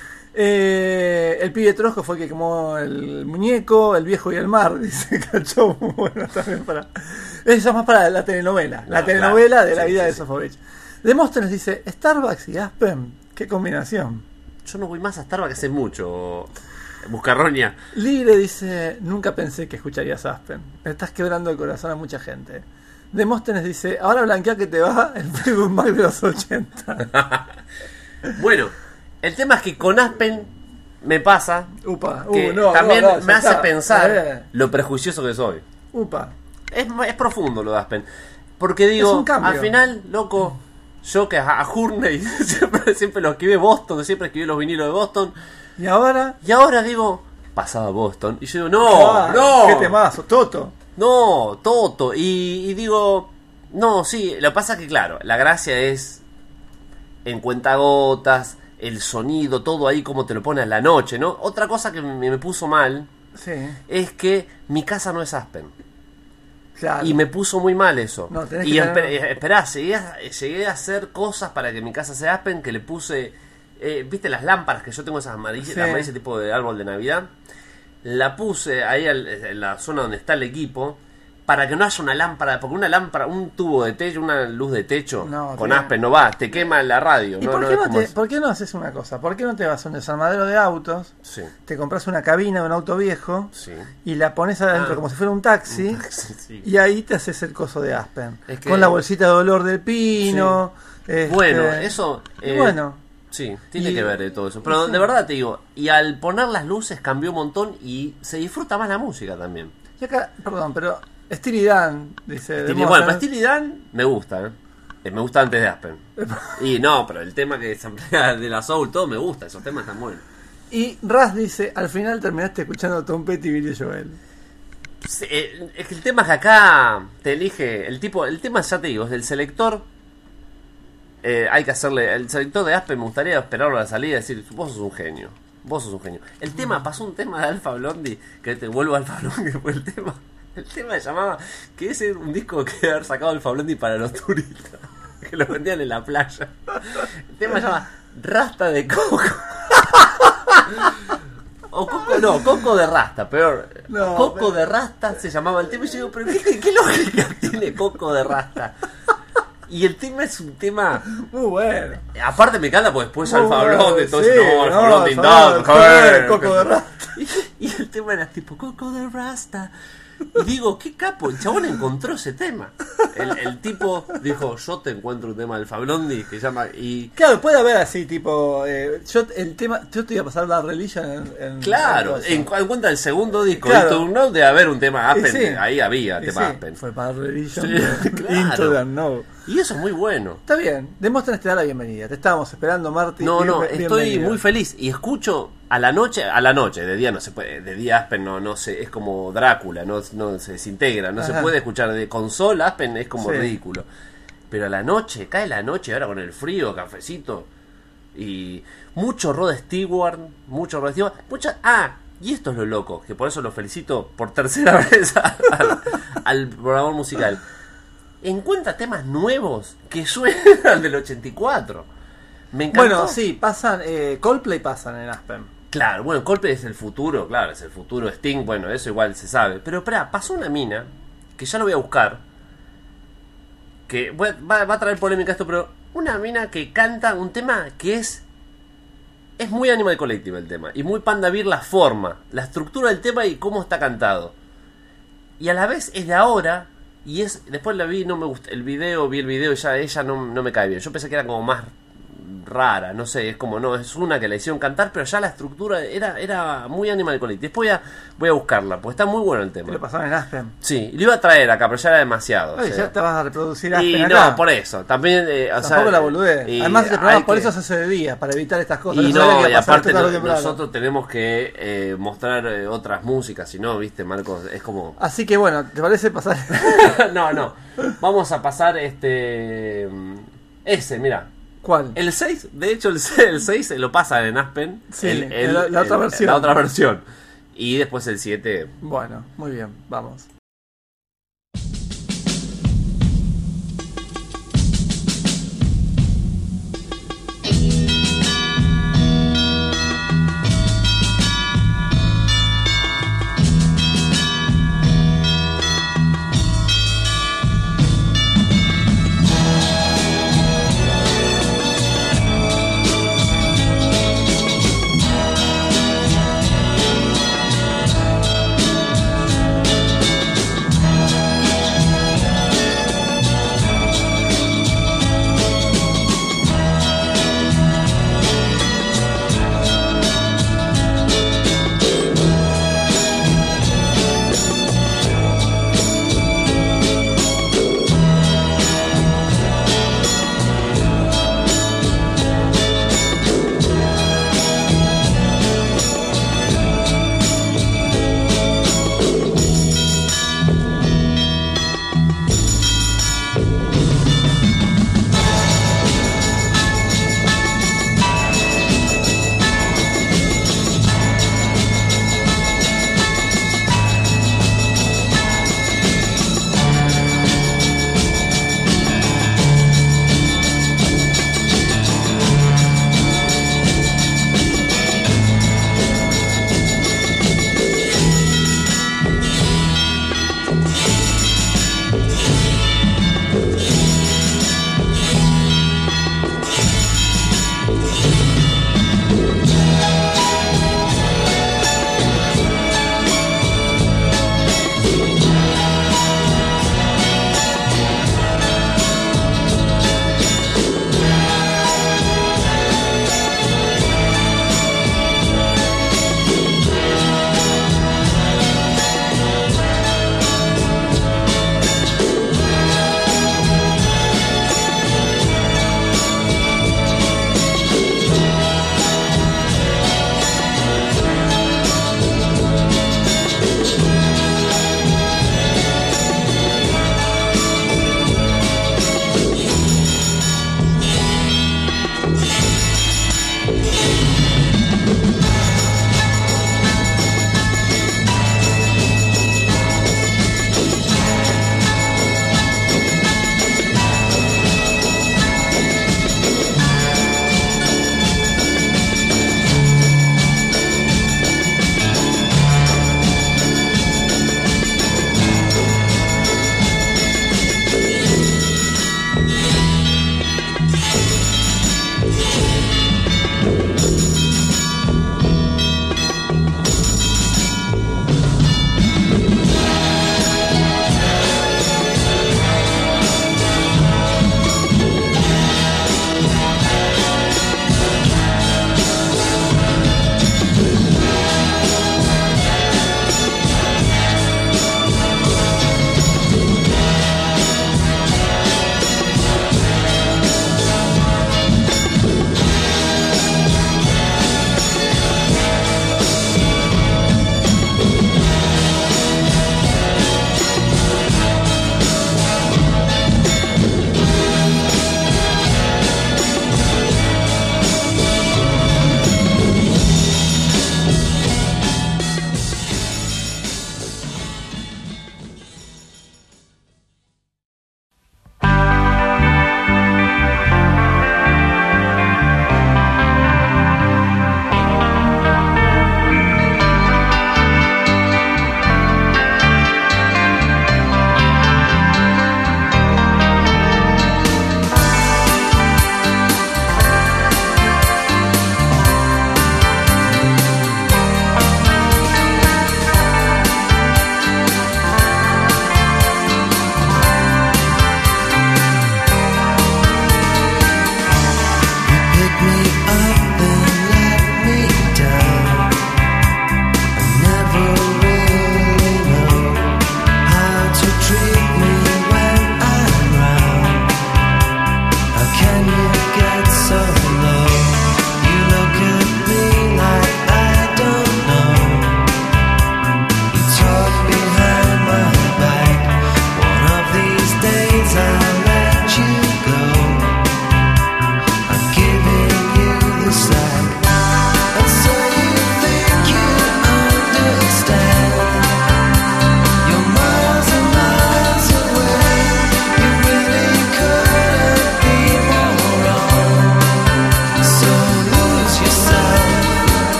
el pibe Trosco fue el que quemó el muñeco, el viejo y el mar, dice Cacho. Bueno, también eso es más para la telenovela, la telenovela de la vida de Sofovich. Demóstenes dice: Starbucks y Aspen, qué combinación. Yo no voy más a Starbucks hace mucho. Buscarroña. Ligre dice: nunca pensé que escucharías Aspen, me estás quebrando el corazón a mucha gente. Demóstenes dice: ahora blanquea que te va el Fleetwood Mac de los 80. Bueno, el tema es que con Aspen me pasa Upa, que no, también no, me ya hace está. pensar lo prejuicioso que soy. Upa. Es profundo lo de Aspen. Porque digo, Es un cambio. al final, loco, yo que a Journey siempre lo escribí Boston, siempre escribí los vinilos de Boston. Y ahora, Y ahora digo, pasaba Boston. Y yo digo, no. qué temazo, Toto. No, Toto. Y digo, no, sí, lo que pasa es que, claro, la gracia es en cuentagotas, el sonido, todo ahí como te lo pone a la noche, ¿no? Otra cosa que me puso mal Sí, es que mi casa no es Aspen. claro. Y me puso muy mal eso. No, tenés Y que tener- esperá, llegué a hacer cosas para que mi casa sea Aspen, que le puse, ¿viste las lámparas que yo tengo, esas amarillas, Sí. amarillas tipo de árbol de Navidad? La puse ahí en la zona donde está el equipo, para que no haya una lámpara, porque una lámpara, un tubo de techo, una luz de techo, No, con tío. Aspen no va, te quema la radio. ¿Y no, por, no qué es no como ¿por qué no haces una cosa? ¿Por qué no te vas a un desarmadero de autos, Sí, te compras una cabina de un auto viejo sí. y la pones adentro Ah. como si fuera un taxi? Sí. Y ahí te haces el coso de Aspen. Es que- Con la bolsita de olor del pino. Bueno, eso... y bueno, Sí, tiene Y- que ver de todo eso. Pero sí. de verdad te digo, y al poner las luces cambió un montón y se disfruta más la música también. y acá, perdón, pero Steely Dan, dice Bueno, pero Steely Dan me gusta, ¿eh? Me gusta antes de Aspen. Y no, pero el tema que se amplía de la soul, todo me gusta, esos temas están buenos. Y Raz dice: al final terminaste escuchando Tom Petty y Billy Joel. Sí, es que el tema es que acá te elige, el tema ya te digo, es del selector hay que hacerle... El selector de Aspen me gustaría esperarlo a la salida y decir, vos sos un genio. Vos sos un genio. El tema, pasó un tema de Alpha Blondie, que te vuelvo a Alpha Blondie, que fue el tema. El tema se llamaba, que ese era un disco que había sacado Alpha Blondie para los turistas, que lo vendían en la playa. El tema se llama Rasta de Coco. O Coco, no, Coco de Rasta, peor. No, Coco de Rasta se llamaba el tema. Y yo digo, pero ¿qué lógica tiene Coco de Rasta? Y el tema es un tema Muy bueno. aparte me encanta porque después Muy Alpha bueno, Blondie, todo sí, eso, Alpha no, Blondie, Alpha Blondie, Coco de Rasta. y el tema era tipo Coco de Rasta. Y digo, qué capo, el chabón encontró ese tema. El tipo dijo, yo te encuentro un tema de Alpha Blondie que se llama... Y Claro, puede haber así, tipo. Yo te iba a pasar la Religion en claro, en en cuenta del segundo disco, Claro. Into the Unknown, de haber un tema Aspen, Sí. ahí había Y tema sí, Aspen. fue para Religion. Sí, claro. Into the Unknown. Y eso es muy bueno. Está bien, Demóstenes te da la bienvenida. Te estábamos esperando, Marty. No, estoy Bienvenido. muy feliz y escucho a la noche, de día no se puede, de día Aspen no se, es como Drácula, no se desintegra, no se Ajá. puede escuchar de consola, Aspen es como Sí. ridículo. Pero a la noche, cae la noche ahora con el frío, cafecito y mucho Rod Stewart, y esto es lo loco, que por eso lo felicito por tercera vez al programador musical. Encuentra temas nuevos que suenan del 84. Me encantó. Bueno, sí, pasan. Coldplay pasan en Aspen. Claro, bueno, Coldplay es el futuro, claro, es el futuro Sting, bueno, eso igual se sabe. Pero espera, pasó una mina, que ya lo voy a buscar, que va a traer polémica esto, pero una mina que canta un tema que es muy Animal Collective el tema, y muy Panda Bear la forma, la estructura del tema y cómo está cantado. Y a la vez es de ahora, y después la vi, no me gusta, vi el video y ya ella no me cae bien. Yo pensé que era como más rara, no sé, es como no, es una que la hicieron cantar, pero ya la estructura era muy Animal Collective. Después voy a buscarla, porque está muy bueno el tema. Lo pasaron en Aspen. Sí, lo iba a traer acá, pero ya era demasiado. Ay, o sea. ya te vas a reproducir Aspen Y acá. no, por eso, también Tampoco la boludez. y Además, este programa hay por que- eso se hace de día, para evitar estas cosas. y No sabía no, que y iba a pasar aparte tarde o temprano. nosotros tenemos que mostrar otras músicas, si no, viste, Marcos, es como... Así que bueno, ¿te parece pasar? no, vamos a pasar ese, mira. ¿Cuál? El 6, de hecho el 6 lo pasa en Aspen. Sí, la otra versión. La otra versión. Y después el 7. Bueno, muy bien, vamos.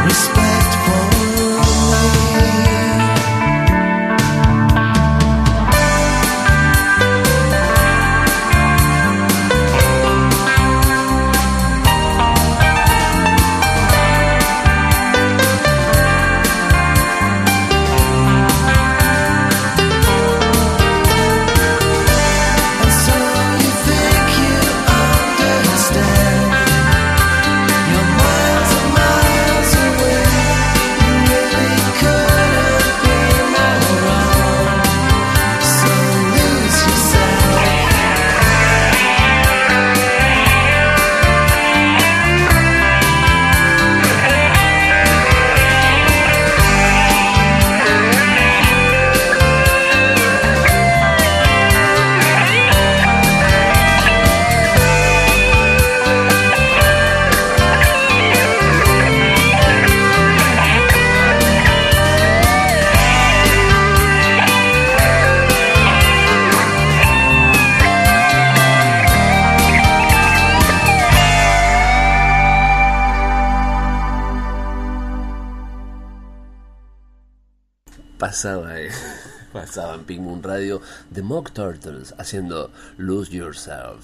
Pasaba en Pink Moon Radio The Mock Turtles haciendo Lose Yourself.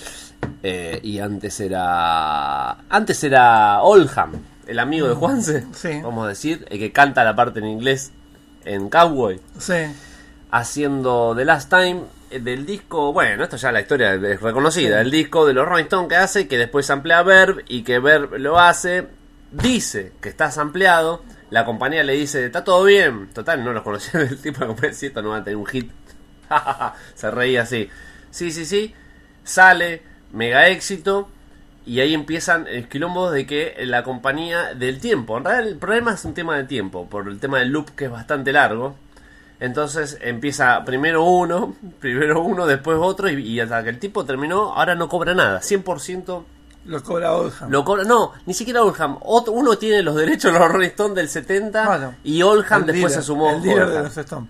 Y antes era Oldham, el amigo de Juanse, sí, vamos a decir, el que canta la parte en inglés en Cowboy, sí, haciendo The Last Time del disco. Bueno, esto ya la historia es reconocida, el disco de los Rolling Stones que hace, que después samplea Verb y que Verb lo hace, dice que está sampleado. La compañía le dice, está todo bien. Total, no los conocía el tipo de compañía, si esto no va a tener un hit. Se reía así. Sí. Sale, mega éxito. Y ahí empiezan el quilombo de que la compañía del tiempo. En realidad el problema es un tema de tiempo, por el tema del loop que es bastante largo. Entonces empieza primero uno, después otro. Y hasta que el tipo terminó, ahora no cobra nada. 100%. Lo cobra Oldham. No, ni siquiera Oldham. Uno tiene los derechos de los Rolling Stones del 70, bueno, y Oldham después se sumó. El líder de los Stones.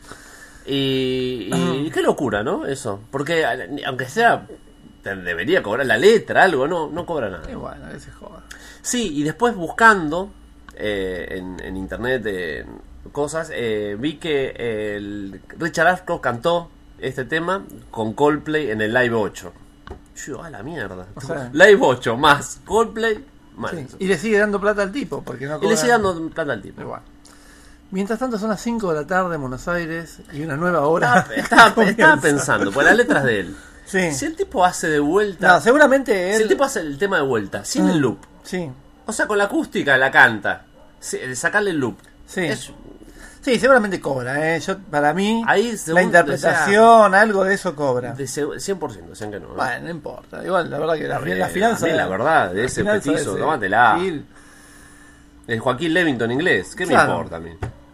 Y qué locura, ¿no? Eso. Porque aunque sea, debería cobrar la letra, algo, no cobra nada. Y bueno, que se joda. Sí, y después buscando en internet cosas, vi que el Richard Ashcroft cantó este tema con Coldplay en el Live 8. Yo, a la mierda. O sea, Live 8 más Coldplay. Sí. Y le sigue dando plata al tipo. Porque no cobra... Y le sigue dando plata al tipo. Igual. Mientras tanto son las 5 de la tarde en Buenos Aires y una nueva hora. Estaba pensando, pues las letras de él. Sí. Si el tipo hace de vuelta. No, seguramente él. Si el tipo hace el tema de vuelta, sin el loop. Sí. O sea, con la acústica la canta. Sacarle el loop. Sí. Sí, seguramente cobra, Yo, para mí, ahí, la interpretación, algo de eso cobra. De 100%, decían que no. Bueno, no importa. Igual, la verdad que la finanza... la verdad, de ese petizo, tómatela. El Joaquín Levington inglés, ¿qué claro. Me importa a mí?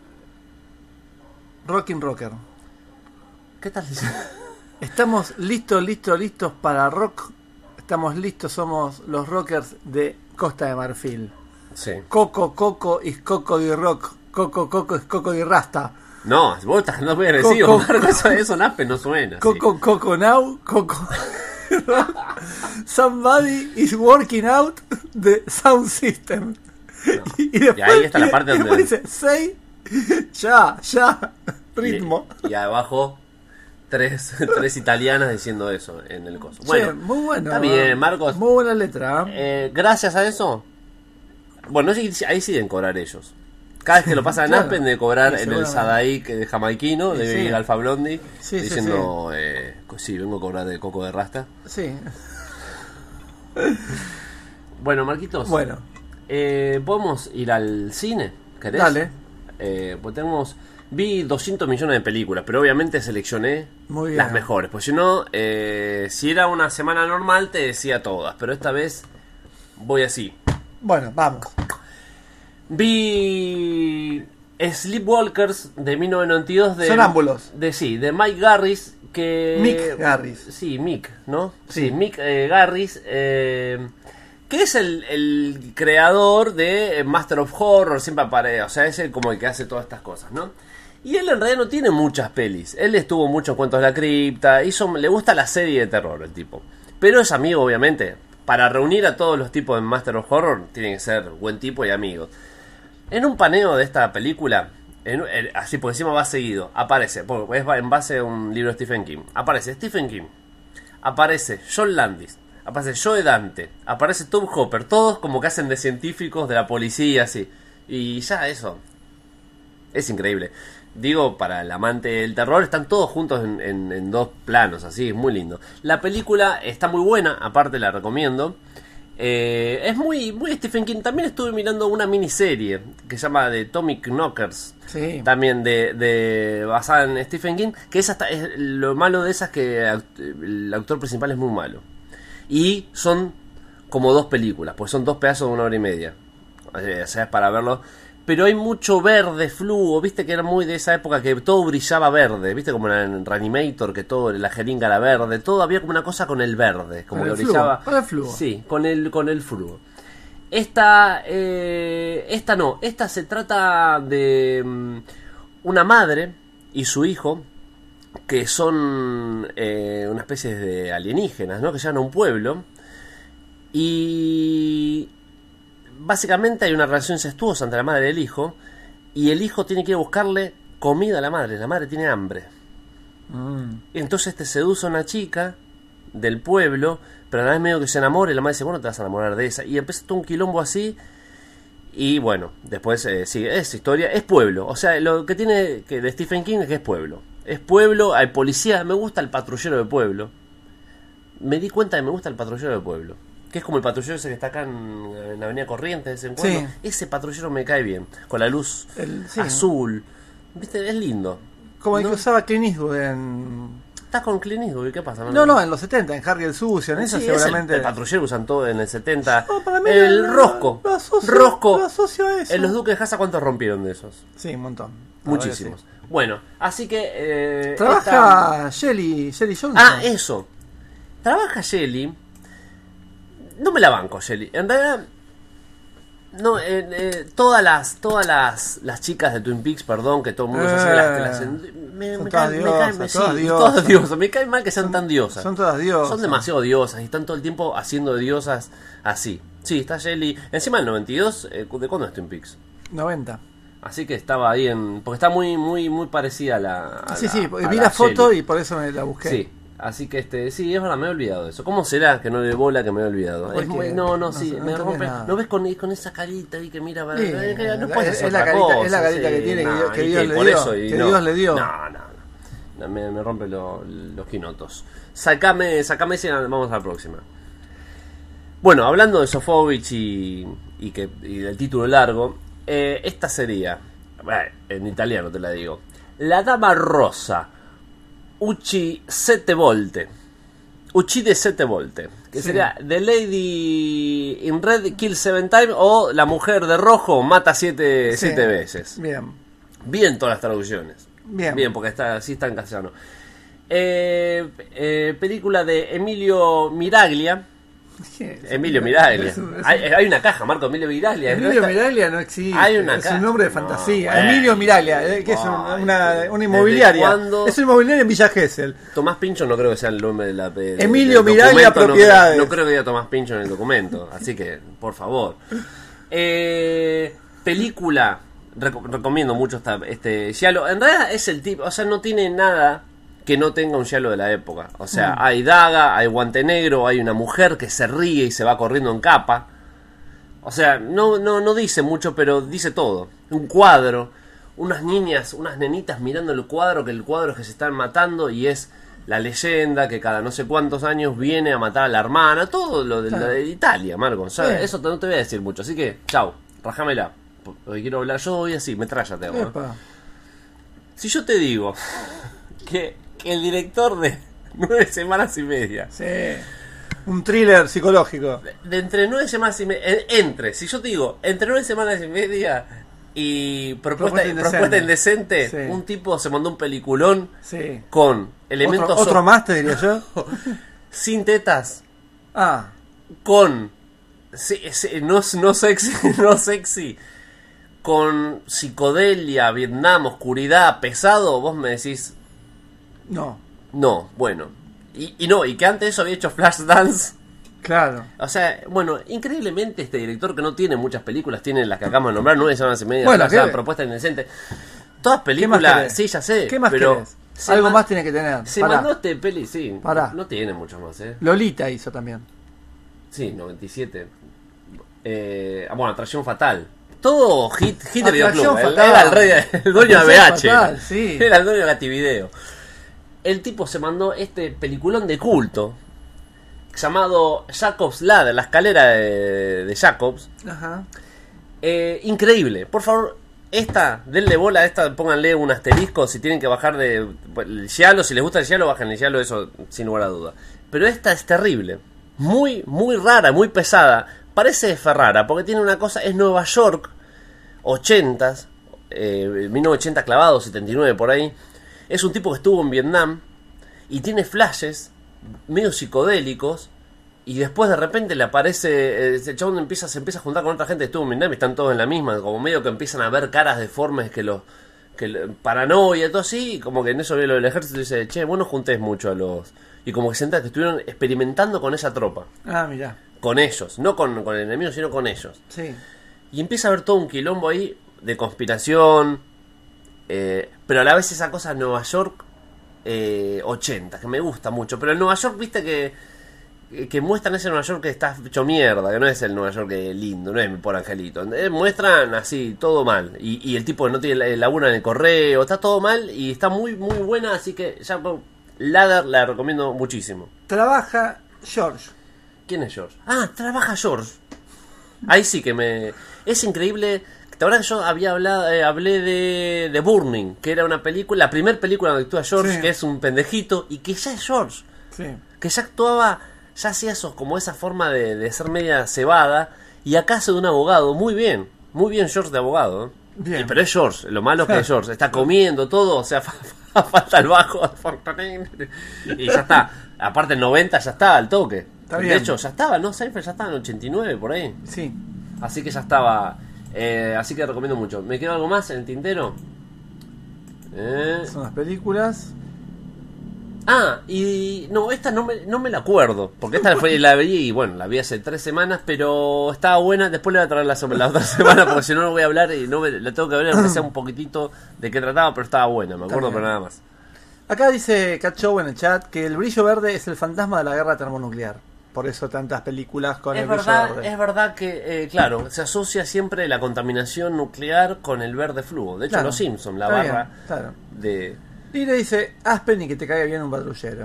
Rockin' Rocker. ¿Qué tal diciendo? Estamos listos para rock. Estamos listos, somos los rockers de Costa de Marfil. Sí. Coco is Coco di Rock. Coco es Coco di Rasta. No, vos estás no muy agresivo, Marco, eso nape no suena. Coco now, Coco Rock. Somebody is working out the sound system. No. Y después, y ahí está la parte donde dice, say, ya, ritmo. Y abajo tres italianas diciendo eso en el coso. Bueno, muy bueno. Está bien, Marcos. Muy buena letra. Gracias a eso, bueno, ahí sí deben cobrar ellos. Cada vez que lo pasan en claro. Aspen de cobrar en el Sadaik de jamaiquino, de ir Alfa Blondie, diciendo, sí, vengo a cobrar de Coco de Rasta. Sí. Bueno, Marquitos. Bueno. ¿Podemos ir al cine? ¿Querés? Dale. Pues vi 200 millones de películas, pero obviamente seleccioné las mejores. Pues si no, si era una semana normal te decía todas, pero esta vez voy así. Bueno, vamos. Vi Sleepwalkers de 1992 de Sonámbulos. De Mike Garris, que Mick Garris. Sí, Mick, ¿no? Sí, Mick Garris, que es el creador de Master of Horror, siempre aparece, o sea, es el como el que hace todas estas cosas, ¿no? Y él en realidad no tiene muchas pelis. Él estuvo en muchos Cuentos de la Cripta, le gusta la serie de terror el tipo. Pero es amigo, obviamente. Para reunir a todos los tipos de Master of Horror, tiene que ser buen tipo y amigos. En un paneo de esta película, así por encima va seguido, aparece, porque es en base a un libro de Stephen King, aparece Stephen King, aparece John Landis, aparece Joe Dante, aparece Tom Hopper, todos como que hacen de científicos de la policía, así. Y ya eso es increíble. Digo, para el amante del terror, están todos juntos en dos planos, así, es muy lindo. La película está muy buena, aparte la recomiendo. Es muy Stephen King. También estuve mirando una miniserie que se llama The Atomic Knockers, Sí. también basada en Stephen King, que es lo malo de esa es que el actor principal es muy malo. Y son como dos películas, pues son dos pedazos de 1 hora y media. O sea, es para verlo. Pero hay mucho verde, fluo, viste que era muy de esa época que todo brillaba verde, viste como en Reanimator, que todo, la jeringa era verde, todo había como una cosa con el verde, como Con que el brillaba. fluo, con el fluo. Sí, con el fluo. Esta no, esta se trata de una madre y su hijo, que son una especie de alienígenas, ¿no? Que llegan a un pueblo y básicamente hay una relación incestuosa entre la madre y el hijo, y el hijo tiene que ir a buscarle comida a la madre tiene hambre. Y entonces seduce a una chica del pueblo, pero a la vez medio que se enamora y la madre dice, bueno, te vas a enamorar de esa, y empieza todo un quilombo así. Y bueno, después sigue, es historia, es pueblo, o sea, lo que tiene que de Stephen King es que es pueblo, hay policía, me gusta el patrullero de pueblo, me di cuenta que me gusta el patrullero de pueblo, que es como el patrullero ese que está acá en Avenida Corrientes, en cuando. Sí. Ese patrullero me cae bien, con la luz Sí. azul, viste, es lindo. Como el ¿No? que usaba Clint Eastwood en... Estás con Clint Eastwood, ¿qué pasa? No, en los 70, en Harry el Sucio, en eso Sí, seguramente... el patrullero usan todo en el 70. No, para mí El lo- Rosco. lo asocio- Rosco. lo asocio a eso. En los Duques de Hazzard, ¿cuántos rompieron de esos? Sí, un montón. La Muchísimos. verdad que Bueno, así que... sí. Trabaja Shelly Johnson. Eso. Trabaja Shelly. No me la banco, Shelly. En realidad... No, todas las chicas de Twin Peaks, perdón, que todo el mundo se hace las... Me Son caen, todas me diosas, caen, todas todas diosas. diosas. Me cae mal que sean tan diosas. Son todas diosas. Son demasiado diosas y están todo el tiempo haciendo de diosas así. Sí, está Shelly. Encima del 92, ¿de cuándo es Twin Peaks? 90. Así que estaba ahí porque está muy parecida a Sí, a vi la foto Shelly. y por eso me la busqué. Sí, así que sí, es verdad, me he olvidado de eso. ¿Cómo será que no le bola que me he olvidado? Porque Es muy- no, sí, no me entendés rompe. nada. ¿No ves con esa carita ahí que mira? Sí, No puedes hacer es la otra carita- cosa, es la carita sí, que tiene, no, que y Dios le por dio, eso, y que no. Dios le dio. No, me rompe los quinotos. Sacame ese, vamos a la próxima. Bueno, hablando de Sofovich y del título largo, esta sería, en italiano te la digo, La Dama Rosa, Uccide 7 volte, que Sí. sería The Lady in Red Kill 7 Times o La Mujer de Rojo Mata 7 Sí. veces. Bien. Bien todas las traducciones. Bien. Porque así está en castellano. Película de Emilio Miraglia. Emilio Miraglia. Es un- Hay una caja, Marco, Emilio Miraglia. Emilio ¿No? Miraglia no existe. Hay una es ca- un nombre de No, fantasía. bueno. Emilio Miraglia, que es Ay, una inmobiliaria. ¿desde cuándo? Es una inmobiliaria en Villa Gesell. Tomás Pincho no creo que sea el nombre de la Emilio del Miraglia documento, Propiedades. No creo que diga Tomás Pincho en el documento. Así que, por favor. Película. Recomiendo mucho este giallo. En realidad es el tipo, o sea, no tiene nada que no tenga un giallo de la época. O sea, hay daga, hay guante negro, hay una mujer que se ríe y se va corriendo en capa. O sea, no dice mucho, pero dice todo. Un cuadro, unas niñas, unas nenitas mirando el cuadro, que el cuadro es que se están matando y es la leyenda que cada no sé cuántos años viene a matar a la hermana. Todo lo de Italia, Marco. O sea, Bien. eso no te voy a decir mucho. Así que, chau, rajámela. Porque quiero hablar, yo voy así, metrállate. ¿No? Epa. Si yo te digo que el director de 9 semanas y media, Sí. Un thriller psicológico. de entre 9 semanas y media, si yo te digo, entre 9 semanas y media y propuesta indecente, Sí. un tipo se mandó un peliculón Sí. con elementos Otro más, te diría yo. sin tetas, Ah, con no sexy, no sexy, con psicodelia, Vietnam, oscuridad, pesado. Vos me decís, no. no, bueno. Y que antes de eso había hecho Flashdance Claro. O sea, bueno, increíblemente este director que no tiene muchas películas, tiene las que acabamos de nombrar, 9 semanas y media, Bueno, ¿qué? Propuesta indecente. Todas ¿Qué más películas, querés? sí, ya sé. ¿Qué más pero querés? se Algo man- más tiene que tener. Se Pará. mandó este peli, sí. Pará. No tiene mucho más, Lolita hizo también. Sí, 97. Bueno, Atracción Fatal. Todo hit de Atracción videoclub. Él Fatal. era el rey, el dueño de Atracción VH. Fatal, sí. Era el dueño de Gativideo. El tipo se mandó este peliculón de culto llamado Jacob's Ladder, la escalera de Jacobs. Ajá. Increíble. Por favor, denle bola a esta, pónganle un asterisco si tienen que bajar de el giallo, si les gusta el giallo, bajen el giallo, eso sin lugar a duda. Pero esta es terrible. Muy, muy rara, muy pesada. Parece de Ferrara, porque tiene una cosa, es Nueva York, 80s, 1980 clavado, 79 por ahí. Es un tipo que estuvo en Vietnam y tiene flashes medio psicodélicos. Y después de repente le aparece, el chabón se empieza a juntar con otra gente que estuvo en Vietnam y están todos en la misma, como medio que empiezan a ver caras deformes paranoia, todo así, y como que en eso ve lo del ejército y dice, che, vos no juntés mucho a los... Y como que se entera que estuvieron experimentando con esa tropa, Ah, mirá. con ellos, no con el enemigo, sino con ellos. Sí. Y empieza a haber todo un quilombo ahí de conspiración, pero a la vez esa cosa Nueva York 80, que me gusta mucho, pero en Nueva York, viste que muestran ese Nueva York que está hecho mierda, que no es el Nueva York lindo, no es mi por angelito. Muestran así, todo mal. Y el tipo no tiene labura en el correo, está todo mal y está muy, muy buena, así que ya Ladder la recomiendo muchísimo. Trabaja George. ¿Quién es George? Ah, trabaja George. Ahí sí que es increíble. La verdad que yo hablé de Burning, que era una película, la primera película donde actúa George, Sí. que es un pendejito, y que ya es George. Sí. Que ya actuaba, ya hacía como esa forma de ser media cebada, y acá hace de un abogado, muy bien George de abogado, ¿eh? Bien. Pero es George, lo malo es que es George, está comiendo todo, o sea, falta el bajo, y ya está, aparte el 90 ya estaba al toque, Está de bien. hecho ya estaba, ¿no? Seinfeld ya estaba en 89 por ahí, Sí. así que ya estaba, así que recomiendo mucho. ¿Me quedó algo más en el tintero? Son las películas. Ah, y no, esta no me la acuerdo, porque esta la vi y bueno, la vi hace 3 semanas, pero estaba buena. Después le voy a traer la otra semana, porque si no voy a hablar y la tengo que ver, aunque sea un poquitito de qué trataba, pero estaba buena, me acuerdo, bien. pero nada más. Acá dice Cat Show en el chat que el brillo verde es el fantasma de la guerra termonuclear. Por eso tantas películas con el brillo verde. Es verdad que, claro, se asocia siempre la contaminación nuclear con el verde fluo. De hecho, Claro. los Simpsons, la Está barra bien, claro. de... Y le dice Aspen y que te caiga bien un patrullero.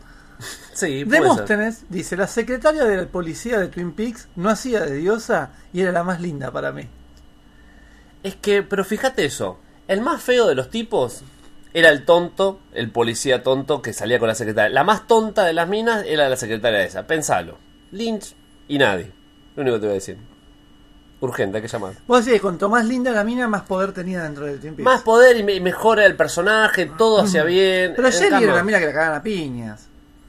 Sí, puede ser. Demóstenes dice: la secretaria de la policía de Twin Peaks no hacía de diosa y era la más linda para mí. Es que, pero fíjate eso, el más feo de los tipos era el tonto, el policía tonto que salía con la secretaria. La más tonta de las minas era la secretaria esa, pensalo. Lynch y nadie, lo único que te voy a decir. Urgente, hay que llamar. Vos decís que cuanto más linda la mina, más poder tenía dentro de Twin Peaks. Más poder y mejor era el personaje, todo hacía bien. Pero En Shelly cambio- era la mina que la cagaban a piñas.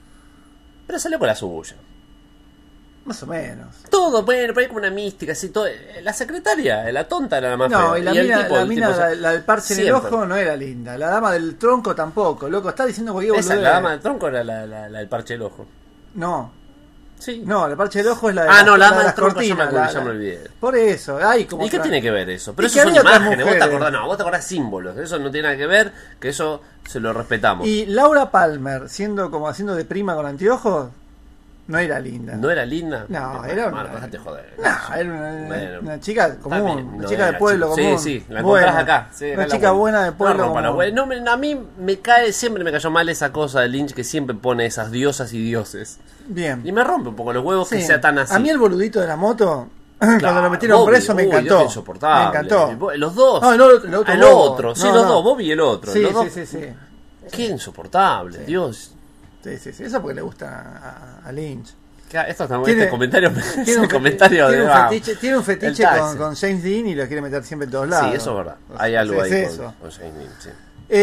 Pero salió con la suya. Más o menos. Todo, bueno, pero hay como una mística, así todo. La secretaria, la tonta era la más No, fea. y la el mina, tipo, la, el mina tipo, la del parche en el siempre. ojo no era linda. La dama del tronco tampoco. Loco, está diciendo cualquier Esa, boludez. la dama del tronco era la del parche del ojo. No, Sí. no, el parche del ojo es la de Ah, no, la de dama del las tronco ya cortinas, me olvidé. Por eso, hay como ¿Y qué tiene que ver eso? Pero Y eso que son había otras imágenes, vos te mujeres. acordás, no, vos te acordás símbolos, eso no tiene nada que ver, que eso se lo respetamos. Y Laura Palmer, siendo como haciendo de prima con anteojos, no era linda. ¿No era linda? No, era una- Bueno, déjate joder. No, era Bueno, una chica está común, bien, una no chica de era pueblo chica. común. Sí, sí, la buena. encontrás acá. Sí, acá Una la chica buena. buena de pueblo No, rompa la común. buena. No, a mí siempre me cayó mal esa cosa de Lynch que siempre pone esas diosas y dioses. Bien. Y me rompe un poco los huevos que Sí. sea tan así. A mí el boludito de la moto, cuando Claro, lo metieron Bobby, preso, me uy, encantó. Dios, insoportable. Me encantó. Los dos. No, el otro el Bob. otro, sí, No, los no. dos, Bobby y el otro. Sí, los sí, dos. sí, sí. Qué insoportable, Sí. Dios. Sí, sí, sí. Eso porque le gusta a Lynch. Esto está Tiene- este comentario, Tiene ese un, comentario tiene de un fetiche, tiene un el fetiche taxi. con James Dean y lo quiere meter siempre en todos lados. Sí, eso es verdad. O sea, Hay algo es ahí eso. con James Dean, sí.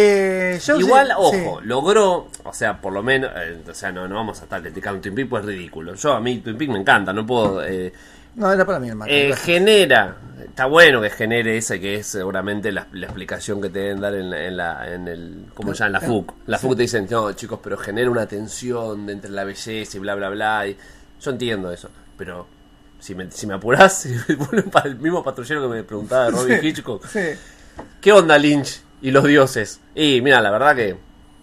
Yo Igual, sí, ojo, sí. logró, o sea, por lo menos, o sea, no vamos a estar criticando Twin Peaks, pues es ridículo. A mí Twin Peaks me encanta, no puedo... No, era para mí el Marco. gracias. genera, está bueno que genere esa que es seguramente la explicación que te deben dar en el, ¿cómo se llama? En la FUC. La FUC te dicen, no, chicos, pero genera una tensión de entre la belleza y bla, bla, bla. Yo entiendo eso, pero si me apurás, si me ponen para el mismo patrullero que me preguntaba de Robin Hitchcock, ¿qué onda Lynch y los dioses? Y mira, la verdad que...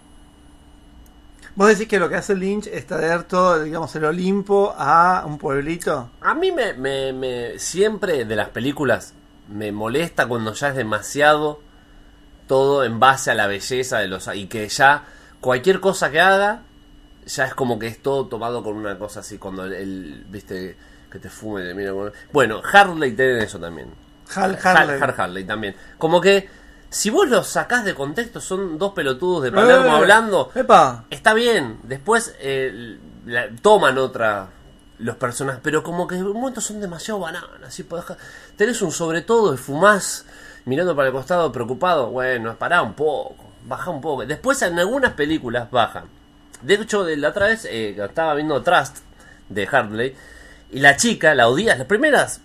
¿Vos decís que lo que hace Lynch es traer todo, digamos, el Olimpo a un pueblito? A mí me siempre de las películas me molesta cuando ya es demasiado todo en base a la belleza de los... Y que ya cualquier cosa que haga, ya es como que es todo tomado con una cosa así, cuando viste, que te fume, te mira con... Bueno, Harley tiene eso también. Harley también. Como que si vos los sacás de contexto, son dos pelotudos de Palermo hablando. ¡Epa! Está bien. Después toman otra los personajes, pero como que en un momento son demasiado bananas. Así tenés un sobre todo y fumás mirando para el costado preocupado. Bueno, pará un poco, baja un poco. Después en algunas películas bajan. De hecho, de la otra vez estaba viendo Trust de Harley y la chica la odias. Las primeras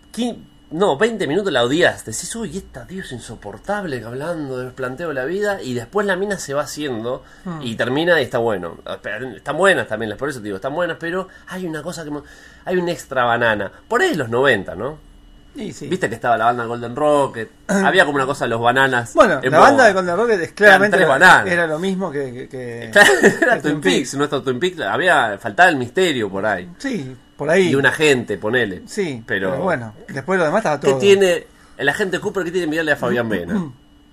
20 minutos la odias. Decís, uy, esta tío es insoportable hablando del planteo de la vida. Y después la mina se va haciendo y termina y está bueno. Están buenas también, por eso te digo, están buenas, pero hay una cosa que... Hay un extra banana. Por ahí los 90, ¿no? Sí. Viste que estaba la banda Golden Rocket. Había como una cosa de los bananas. Bueno, la banda de Golden Rocket es claramente era lo mismo que era Twin Peaks. Nuestro Twin Peaks faltaba el misterio por ahí. Sí, por ahí. Y un agente, ponele. Sí, pero bueno, después lo demás estaba todo. ¿Qué tiene el agente Cooper? ¿Qué tiene que mirarle a Fabián Vena?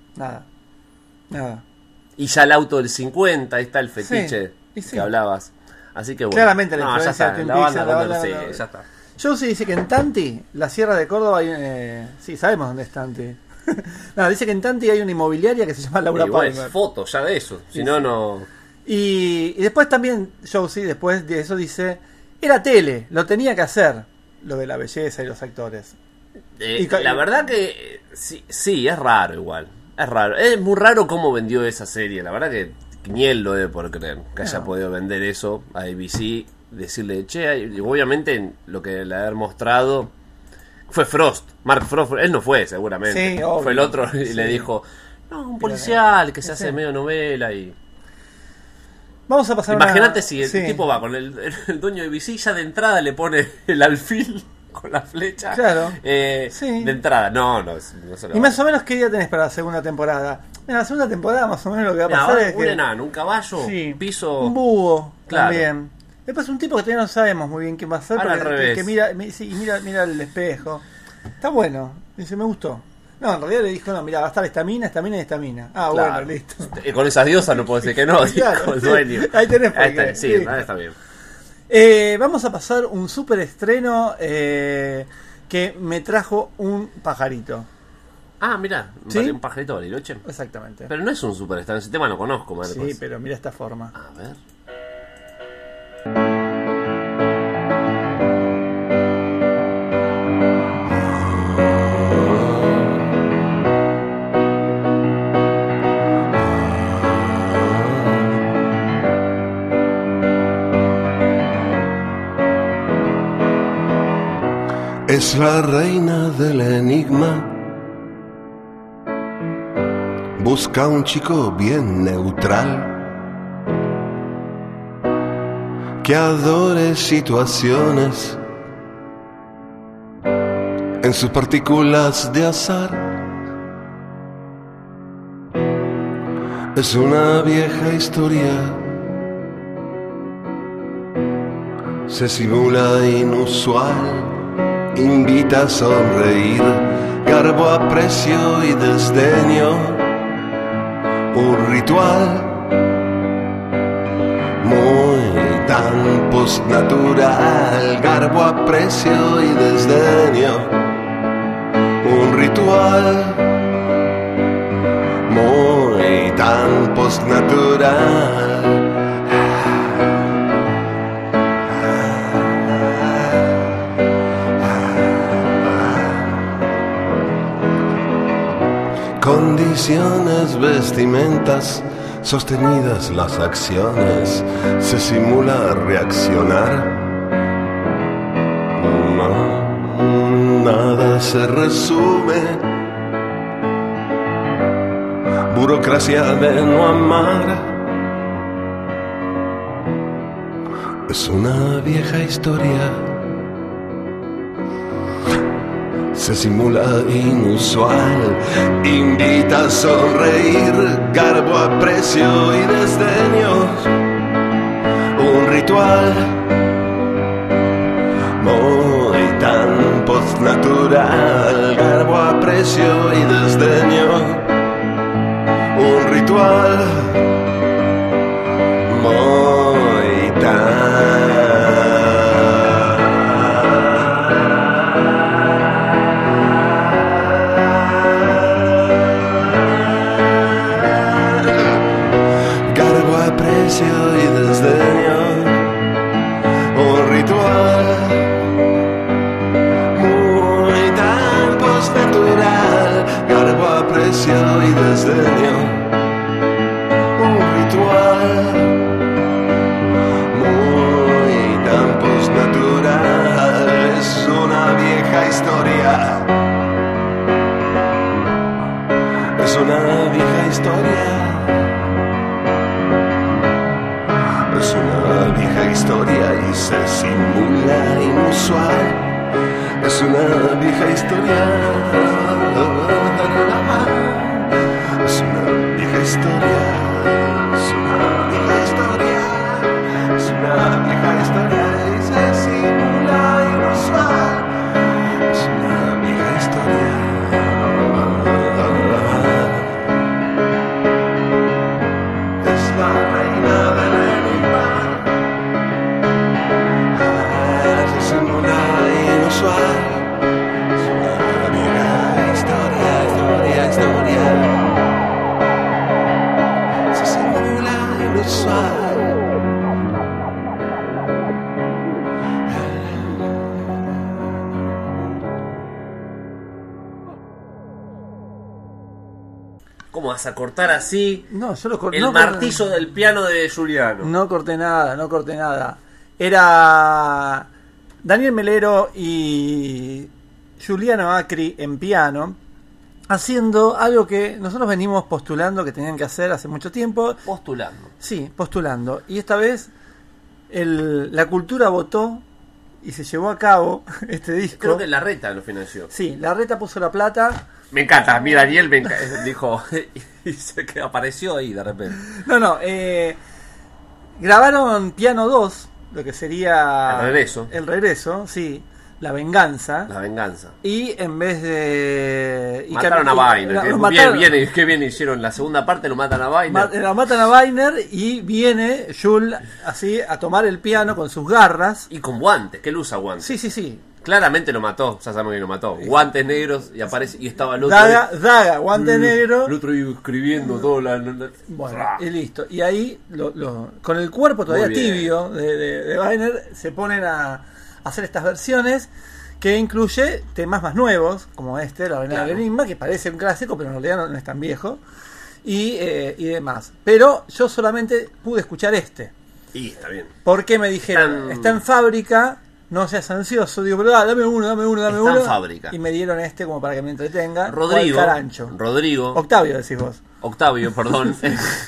Nada. Y ya el auto del 50, ahí está el fetiche que hablabas. Así que bueno. Claramente la influencia de Twin la Peaks. banda, ya está. Josie dice que en Tanti, la Sierra de Córdoba, hay, sí, sabemos dónde es Tanti. No, dice que en Tanti hay una inmobiliaria que se llama Laura Palmer. Fotos ya de eso, si no. Y después también Josie, después de eso dice, era tele, lo tenía que hacer, lo de la belleza y los actores. La verdad que sí, es raro igual. Es raro. Es muy raro cómo vendió esa serie. La verdad que ni él lo debe por creer que haya podido vender eso a ABC. Decirle, che, y obviamente lo que le haber mostrado fue Frost, Mark Frost, él no fue seguramente, fue el otro y le dijo, no, un policial que se hace medio novela y... Vamos a pasar. Imagínate si el tipo va con el dueño de ABC, ya de entrada le pone el alfil con la flecha. Claro. De entrada, no se lo Y más o menos, ¿qué día tenés para la segunda temporada? En la segunda temporada más o menos lo que va a pasar es un enano, un caballo, piso... Un búho, claro. También. Después un tipo que todavía no sabemos muy bien quién va a ser, que mira el espejo. Está bueno, dice, me gustó. No, en realidad le dijo, no, mira, va a estar esta mina. Ah, claro. Bueno, listo. Con esas diosas no puedo decir que no, claro, el dueño. Ahí tenés está bien. Vamos a pasar un súper estreno que me trajo un pajarito. Ah, mira, un pajarito Bariloche. Exactamente. Pero no es un súper estreno, ese tema lo conozco, Marcos. Sí, pero mira esta forma. A ver. Es la reina del enigma. Busca un chico bien neutral que adore situaciones en sus partículas de azar. Es una vieja historia, se simula inusual, invita a sonreír, garbo, aprecio y desdeño, un ritual muy tan postnatural, garbo, aprecio y desdeño, un ritual muy tan postnatural. Condiciones, vestimentas, sostenidas las acciones, se simula reaccionar. No, nada se resume. Burocracia de no amar. Es una vieja historia. Se simula inusual, invita a sonreír, garbo, aprecio y desdeños. Un ritual muy tan postnatural, garbo, aprecio y desdeño. Un ritual muy garbo, aprecio y desdeño. Un ritual muy tan postnatural, garbo, aprecio y desdeño. Un ritual muy tan postnatural, es una vieja historia. Es una vieja historia. Es una vieja historia y se simula inusual. Es una vieja historia. Es una vieja historia. Es una vieja historia. Es una vieja historia y se simula inusual. Es una vieja historia. Es la reina del enigma. Se simula inusual. Es una vieja historia, historia. Se simula inusual. ¿Cómo vas a cortar así No, yo lo corté. el martillo del piano de Giuliano? No corté nada. Era Daniel Melero y Giuliano Acri en piano, haciendo algo que nosotros venimos postulando que tenían que hacer hace mucho tiempo. Postulando. Sí, postulando. Y esta vez la cultura votó y se llevó a cabo este disco. Creo que Larreta lo financió. Sí, Larreta puso la plata. Me encanta, mi Daniel dijo y se que apareció ahí de repente. No, grabaron Piano 2, lo que sería el regreso, sí, la venganza. Y en vez de mataron a Weiner, que bien hicieron la segunda parte, lo matan a Weiner. La matan a Weiner y viene Jules así a tomar el piano con sus garras y con guantes, que él usa guantes. Sí. Claramente lo mató, ya sabemos que lo mató. Guantes negros y aparece y estaba el otro. Daga, guante negro. El otro iba escribiendo todo Bueno, y listo. Y ahí, con el cuerpo todavía tibio de Weiner, se ponen a hacer estas versiones que incluye temas más nuevos, como La Reina del Enigma, que parece un clásico, pero en realidad no es tan viejo, y demás. Pero yo solamente pude escuchar este. Y está bien. Porque me dijeron, está en fábrica. No seas ansioso, digo, pero dame uno. Está en fábrica. Y me dieron este como para que me entretenga. Rodrigo. Octavio, decís vos. Octavio, perdón.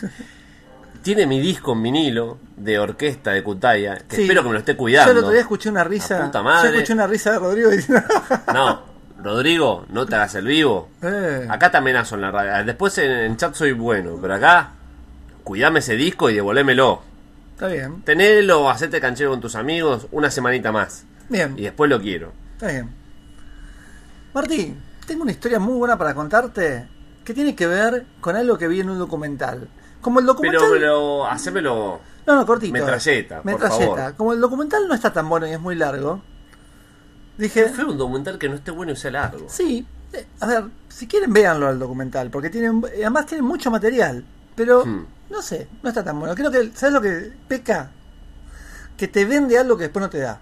Tiene mi disco en vinilo de orquesta de Cutaya, que espero que me lo esté cuidando. Yo el otro día escuché una risa. Puta madre. Yo escuché una risa de Rodrigo diciendo... No, Rodrigo, no te hagas el vivo. Acá te amenazo en la radio. Después en chat soy bueno, pero acá, cuidame ese disco y devolémelo. Está bien. Tenelo, hacete canchero con tus amigos una semanita más. Bien. Y después lo quiero. Está bien. Martín, tengo una historia muy buena para contarte que tiene que ver con algo que vi en un documental. Como el documental... Pero hacémelo... No, cortito. Metralleta, por favor. Como el documental no está tan bueno y es muy largo, dije... ¿Qué fue un documental que no esté bueno y sea largo? Sí. A ver, si quieren véanlo al documental, porque además tiene mucho material. Pero... No sé, no está tan bueno. Creo que, ¿sabes lo que peca? Que te vende algo que después no te da.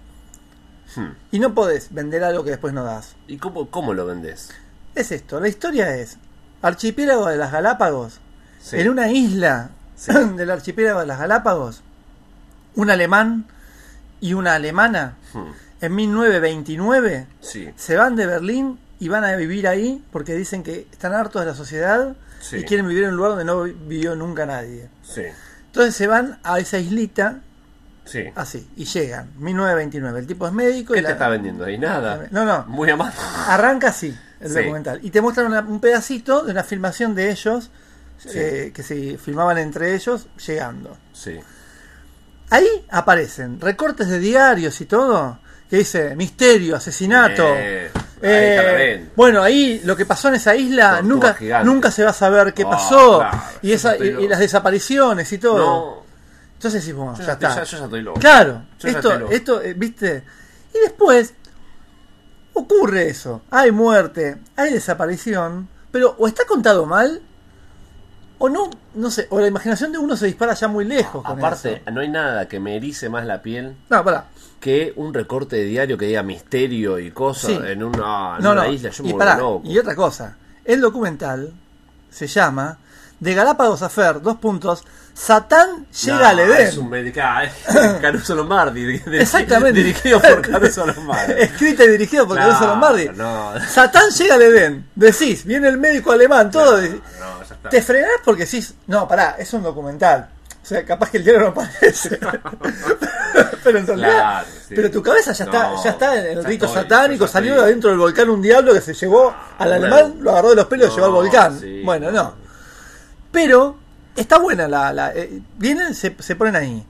Y no podés vender algo que después no das. ¿Y cómo lo vendés? Es esto, la historia es archipiélago de las Galápagos. Sí. En una isla del archipiélago de las Galápagos, un alemán y una alemana en 1929 se van de Berlín y van a vivir ahí porque dicen que están hartos de la sociedad y quieren vivir en un lugar donde no vivió nunca nadie. Entonces se van a esa islita Sí. Así, y llegan, 1929. El tipo es médico. ¿Qué te está vendiendo ahí? Nada. No. Muy amable. Arranca así el Sí. documental. Y te muestran un pedacito de una filmación de ellos, Sí. que se filmaban entre ellos llegando. Sí. Ahí aparecen recortes de diarios y todo, que dice misterio, asesinato. Ahí está la venta. Bueno, ahí lo que pasó en esa isla Tortuga gigante. nunca se va a saber qué Ah, pasó. claro, y, yo esa, estoy y loco. las desapariciones y todo. No. Entonces decís, bueno, Yo ya está. Yo ya estoy loco. Claro, Yo ya estoy loco. esto, viste. Y después ocurre eso. Hay muerte, hay desaparición, pero o está contado mal, o no sé, o la imaginación de uno se dispara ya muy lejos. Con Aparte, eso. no hay nada que me erice más la piel No, pará. que un recorte de diario que diga misterio y cosas Sí. en una, No, una no. isla. Yo me Y vuelvo pará, loco. y otra cosa. El documental se llama De Galápagos a Fer, Satán llega al Edén. Es un medical. Caruso Lombardi. Exactamente. Dirigido por Caruso Lombardi. Escrita y dirigido por Caruso Lombardi. No, Satán llega al Edén. Decís, viene el médico alemán, todo. no, ya está. Te frenás porque decís, no, pará, es un documental. O sea, capaz que el diario no aparece. Pero en realidad. Claro, sí. Pero tu cabeza ya No, está en el ya rito estoy, satánico. ya Salió estoy. de adentro del volcán un diablo que se llevó al alemán, lo agarró de los pelos y lo llevó al volcán. Sí, Bueno, no. Pero está buena vienen, se ponen ahí.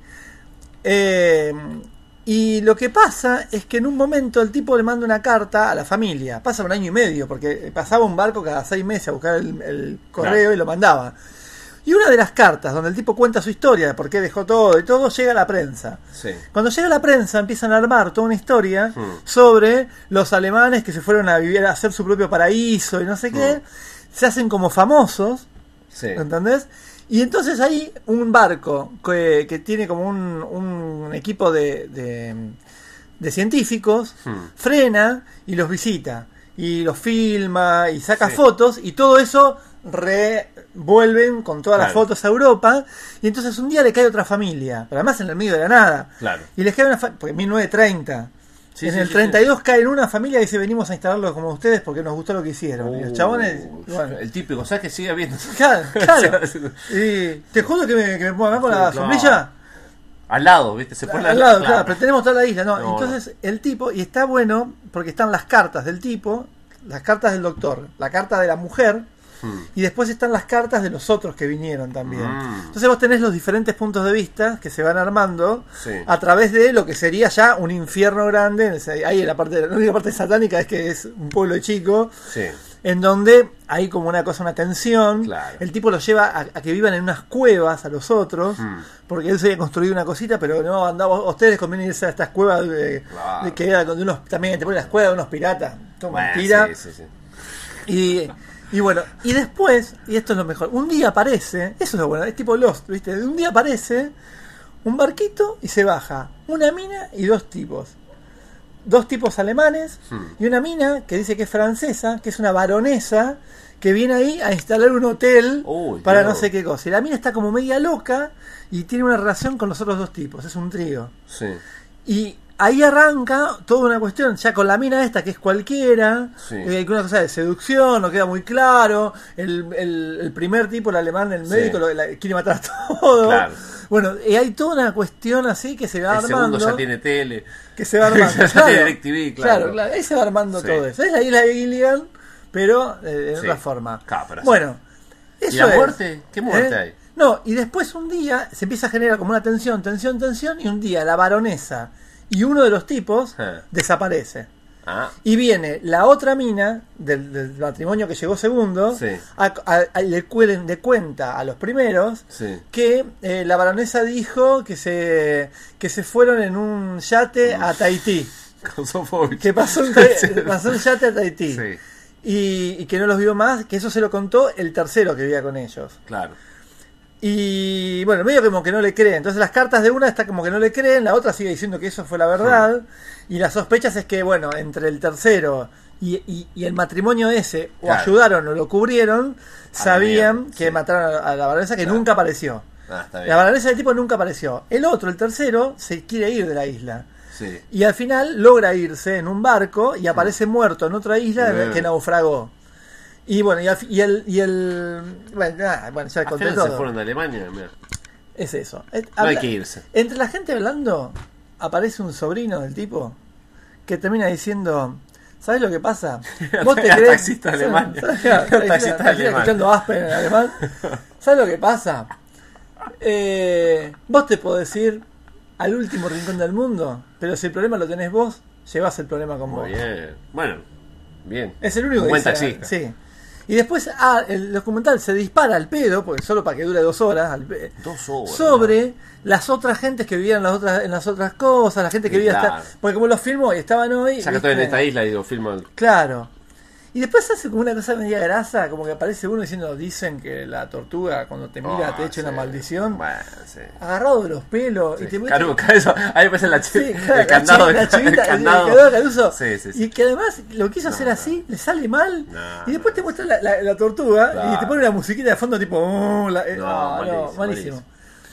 Y lo que pasa es que en un momento el tipo le manda una carta a la familia. Pasa 1 año y medio, porque pasaba un barco cada 6 meses a buscar el correo. Claro. Y lo mandaba. Y una de las cartas donde el tipo cuenta su historia de por qué dejó todo y todo, llega a la prensa. Sí. Cuando llega a la prensa empiezan a armar toda una historia Hmm. sobre los alemanes que se fueron a vivir, a hacer su propio paraíso y no sé qué. Se hacen como famosos, Sí. ¿entendés? Y entonces hay un barco que tiene como un equipo de científicos, frena y los visita. Y los filma y saca Sí. fotos y todo eso revuelven con todas las Claro. fotos a Europa. Y entonces un día le cae otra familia, pero además en el medio de la nada. Claro. Y les cae porque en 1930. Sí, en sí, el sí, 32 cae en una familia y dice venimos a instalarlos como ustedes porque nos gustó lo que hicieron. Y los chabones, bueno, El típico, ¿sabes que sigue habiendo? claro, claro. Y te juro que me pongo acá con la Sí, sombrilla Al lado, ¿viste? Se pone al lado, claro, pero tenemos toda la isla. No, No, entonces el tipo, y está bueno porque están las cartas del tipo, las cartas del doctor, la carta de la mujer, y después están las cartas de los otros que vinieron también. Entonces vos tenés los diferentes puntos de vista que se van armando Sí. a través de lo que sería ya un infierno grande. Ahí en la única parte satánica es que es un pueblo chico. Sí. En donde hay como una cosa, una tensión. Claro. El tipo los lleva a que vivan en unas cuevas a los otros, porque él se había construido una cosita, pero no, andaba, a ustedes conviene irse a estas cuevas Claro. que era de unos, también te ponen las cuevas de unos piratas. Todo Bueno, mentira. sí. Y bueno, y después, y esto es lo mejor, un día aparece, eso es lo bueno, es tipo Lost, ¿viste? Un día aparece un barquito y se baja una mina y 2 tipos. 2 tipos alemanes y una mina que dice que es francesa, que es una baronesa, que viene ahí a instalar un hotel Uy, para Dios. no sé qué cosa. Y la mina está como media loca y tiene una relación con los otros 2 tipos, es un trío. Sí. Y ahí arranca toda una cuestión, ya con la mina esta que es cualquiera, Sí. una cosa de seducción, no queda muy claro. El primer tipo, el alemán, el Sí. médico, quiere matar a todo. Claro. Bueno, y hay toda una cuestión así que se va El segundo armando. ya tiene tele. Que se va armando. Ya claro, tiene DirecTV, claro. claro, ahí se va armando Sí. todo eso. Es la isla de Gilligan, pero de Sí. otra forma. Claro, pero Bueno, eso ¿Y la es. muerte? ¿Qué muerte hay? No, y después un día se empieza a generar como una tensión, y un día la baronesa y uno de los tipos desaparece. Ah, Y viene la otra mina del matrimonio que llegó segundo, Sí. le cuenta a los primeros sí. que la baronesa dijo que se fueron en un yate a Tahití. Con Sofovich. Que pasó un yate a Tahití. Sí, Y que no los vio más, que eso se lo contó el tercero que vivía con ellos. claro. Y bueno, medio como que no le creen. Entonces las cartas de una está como que no le creen, la otra sigue diciendo que eso fue la verdad. Y las sospechas es que, bueno, entre el tercero y el matrimonio ese, o Claro. ayudaron o lo cubrieron, sabían mierda, que sí. mataron a la baronesa que Claro. nunca apareció. Ah, está La bien. baronesa del tipo nunca apareció. El otro, el tercero, se quiere ir de la isla. Sí. Y al final logra irse en un barco y aparece muerto en otra isla que naufragó. Y bueno, bueno, ya Al conté final todo. se fueron de Alemania, mirá. es eso. No hay que irse. Entre la gente hablando, aparece un sobrino del tipo que termina diciendo, ¿sabes lo que pasa? Vos te crees... Taxista alemán. Taxista alemán. Escuchando Aspen en alemán. ¿Sabes lo que pasa? Vos te podés ir al último rincón del mundo, pero si el problema lo tenés vos, llevas el problema con vos. Muy bien. Bueno, bien. Es el único Un que buen dice, taxista. sí. Y después el documental se dispara al pedo, porque solo para que dure 2 horas, 2 horas. sobre las otras gentes que vivían en las otras cosas, la gente que vivía claro. porque como los filmó y estaban hoy, Ya que estoy en esta isla, digo, filmo. claro. Y después hace como una cosa media grasa, como que aparece uno diciendo, dicen que la tortuga cuando te mira te echa una maldición. Bueno, sí. Agarrado de los pelos Sí. y te Claro, eso, ahí aparece la Sí, claro, el candado, la chivita, el candado. el candado Caruso. Sí. Y que además lo quiso hacer No. así, le sale mal. No, y después te muestra la tortuga Claro. y te pone una musiquita de fondo tipo. Malísimo.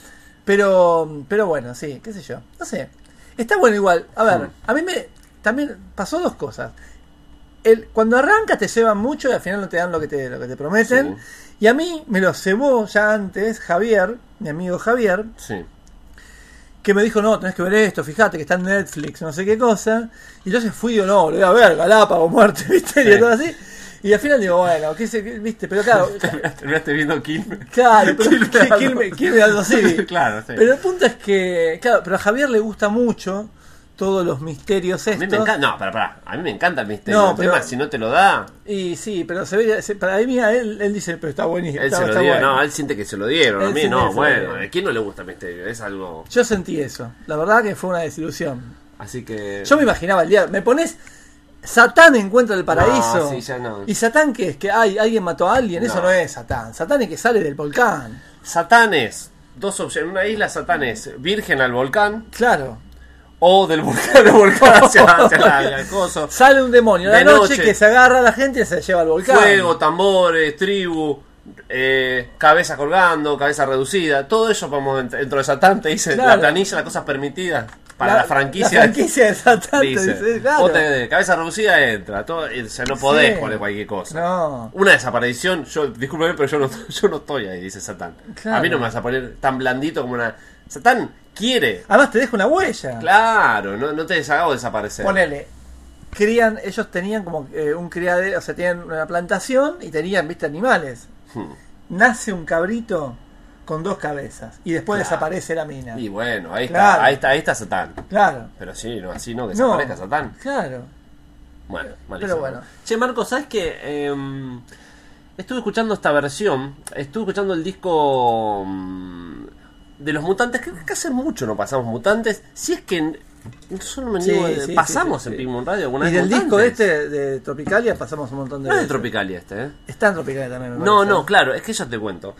Pero bueno, sí, qué sé yo. No sé. Está bueno igual. A ver, a mí también pasó 2 cosas. Cuando arranca te llevan mucho y al final no te dan lo que te prometen. Sí. Y a mí me lo cebó ya antes Javier, mi amigo Javier, Sí. que me dijo, no, tenés que ver esto, fíjate que está en Netflix, no sé qué cosa. Y entonces fui, digo, no, lo voy a ver, Galápagos, muerte, misterio, Sí. todo así. Y al final digo, bueno, viste, pero claro, Terminaste viendo Kill. claro, pero Kill Kill me Aldo Civi. Claro, sí. Pero el punto es que, claro, pero a Javier le gusta mucho todos los misterios A mí estos. me encanta. No, pará. A mí me encanta el misterio. No, el pero- tema, si no te lo da, Y sí, pero para mí él dice, pero está buenísimo. él se lo está dio. bueno. No, él siente que se lo dieron. A Él mí siente no, que se lo bueno. dieron. ¿A quién no le gusta el misterio? Es algo. Yo sentí eso. La verdad que fue una desilusión. Así que. Yo me imaginaba el día. Me pones Satán encuentra el paraíso. No, sí, ya no. ¿Y Satán qué es? ¿Que alguien mató a alguien? Eso No. no es Satán. Satán es que sale del volcán. Satán es 2 opciones. En una isla, Satán es virgen al volcán Claro. o del volcán hacia el coso. Sale un demonio a De la noche noche. que se agarra a la gente y se lleva al volcán. Fuego, tambores, tribu, cabeza colgando, cabeza reducida. Todo eso vamos dentro de Satán. Te dice Claro. la planilla, las cosas permitidas para la franquicia. La franquicia de Satán te Dice, dice, claro. vos cabeza reducida entra, todo, o sea, no podés Sí. poner cualquier cosa. No. Una desaparición, discúlpeme, pero yo no estoy ahí, dice Satán. Claro. A mí no me vas a poner tan blandito como una. Satán quiere. Además te deja una huella. Claro, no te hago desaparecer. Ponele. Ellos tenían como un criadero, o sea, tenían una plantación y tenían, viste, animales. Nace un cabrito con 2 cabezas y después Claro. desaparece la mina. Y bueno, ahí Claro. está, ahí está Satán. Claro. Pero sí, no, así no, que No. desaparezca Satán. Claro. Bueno, malísimo. Pero bueno. Che, Marco, ¿sabes qué? Estuve escuchando esta versión. Estuve escuchando el disco de los Mutantes. Creo que hace mucho no pasamos Mutantes. Si es que. Solo me Sí, digo, sí, pasamos sí, en sí. Pink Moon Radio alguna Y vez del disco Mutantes. de Tropicalia pasamos un montón de No es de veces. Tropicalia este, ¿eh? Está en Tropicalia también, me No, parece. no, claro, es que ya te cuento.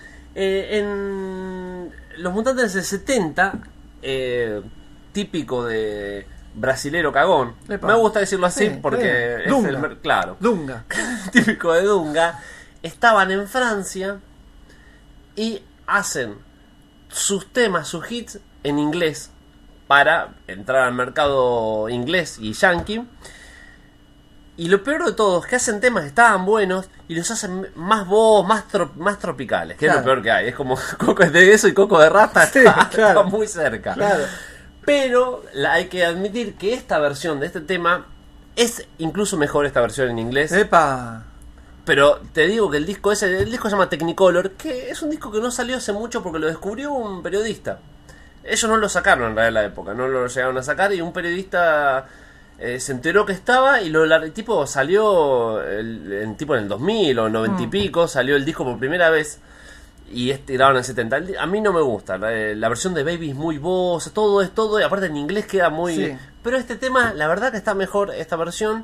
En Los Mutantes del 70, típico de brasilero cagón, Epa. me gusta decirlo así Sí, porque bien. es Dunga. claro, Dunga. típico de Dunga, estaban en Francia y hacen sus temas, sus hits en inglés para entrar al mercado inglés y yankee. Y lo peor de todo es que hacen temas que estaban buenos y los hacen más bobos, más tropicales, que Claro. es lo peor que hay. Es como Coco de eso y Coco de Rata Sí, está, claro. está muy cerca. Claro. Pero hay que admitir que esta versión de este tema es incluso mejor, esta versión en inglés. Epa. Pero te digo que el disco se llama Technicolor, que es un disco que no salió hace mucho porque lo descubrió un periodista. Ellos no lo sacaron en realidad en la época, no lo llegaron a sacar y un periodista se enteró que estaba y el tipo salió en el 2000 o 90 y pico, salió el disco por primera vez y grabaron en el 70. A mí no me gusta, la versión de Baby es muy voz, todo y aparte en inglés queda muy... Sí. Pero este tema, la verdad que está mejor esta versión.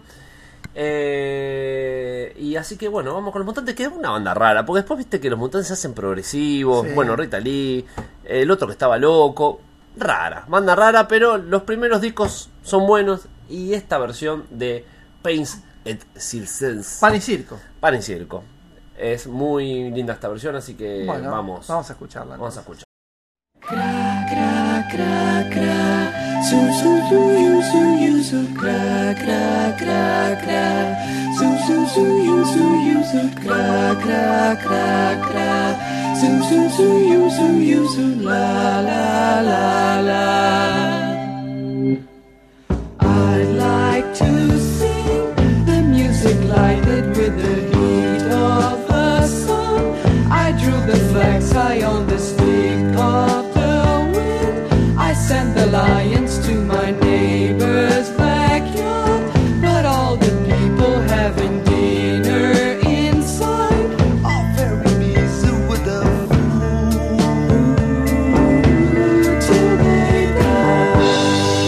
Y así que bueno, vamos con los Mutantes, que es una banda rara, porque después viste que los Mutantes se hacen progresivos, Sí. bueno, Rita Lee, el otro que estaba loco, banda rara, pero los primeros discos son buenos y esta versión de Pains et Circenses, Pan y circo. Pan y Circo, es muy linda esta versión, así que Bueno, vamos a escucharla. a escuchar. Zoom, zoom, zoom, you, zoom, la, la, la, la. I'd like to sing the music lighted with the heat of the sun. I drew the flags high on the stick of the wind. I sent the lions to my neighbor's backyard, but all the people having dinner inside are very busy with the food till they die.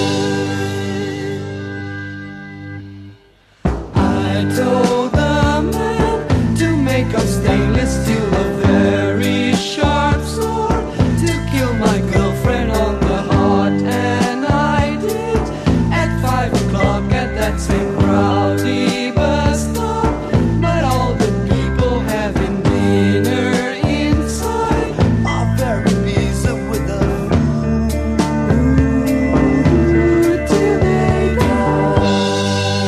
I told the man to make of stainless steel a very sharp sword to kill my girlfriend on the heart, and I did at 5 o'clock at that same rowdy bus stop. But all the people having dinner inside are very busy with the food till they die.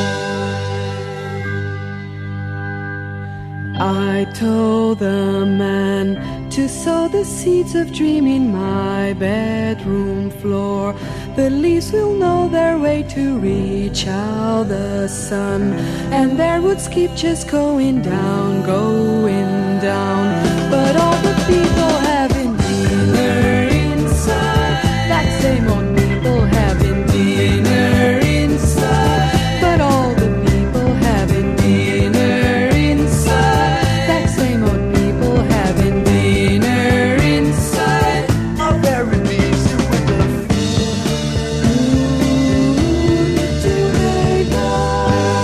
I told the man to sow the seeds of dream in my bedroom floor. The leaves will know their way to reach out the sun, and their roots keep just going down, going down. But all the people having dinner inside, that same old people having dinner inside. But all the people having dinner inside, that same old people having dinner inside are very busy with the food till they die.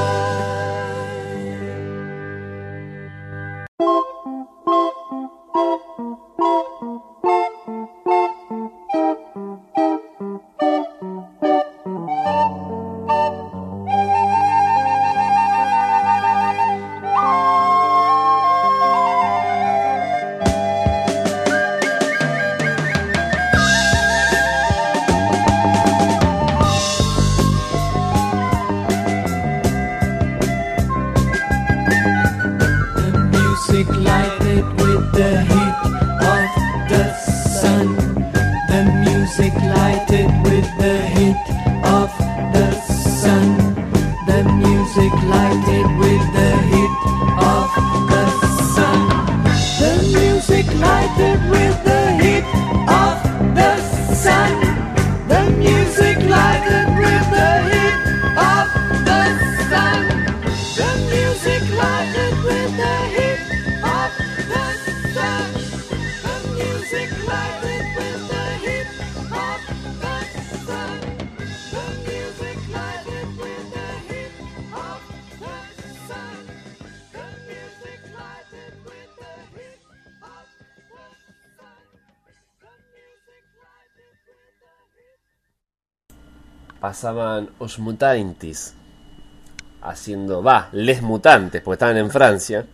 Pasaban Os Mutantes haciendo, les mutantes, porque estaban en Francia,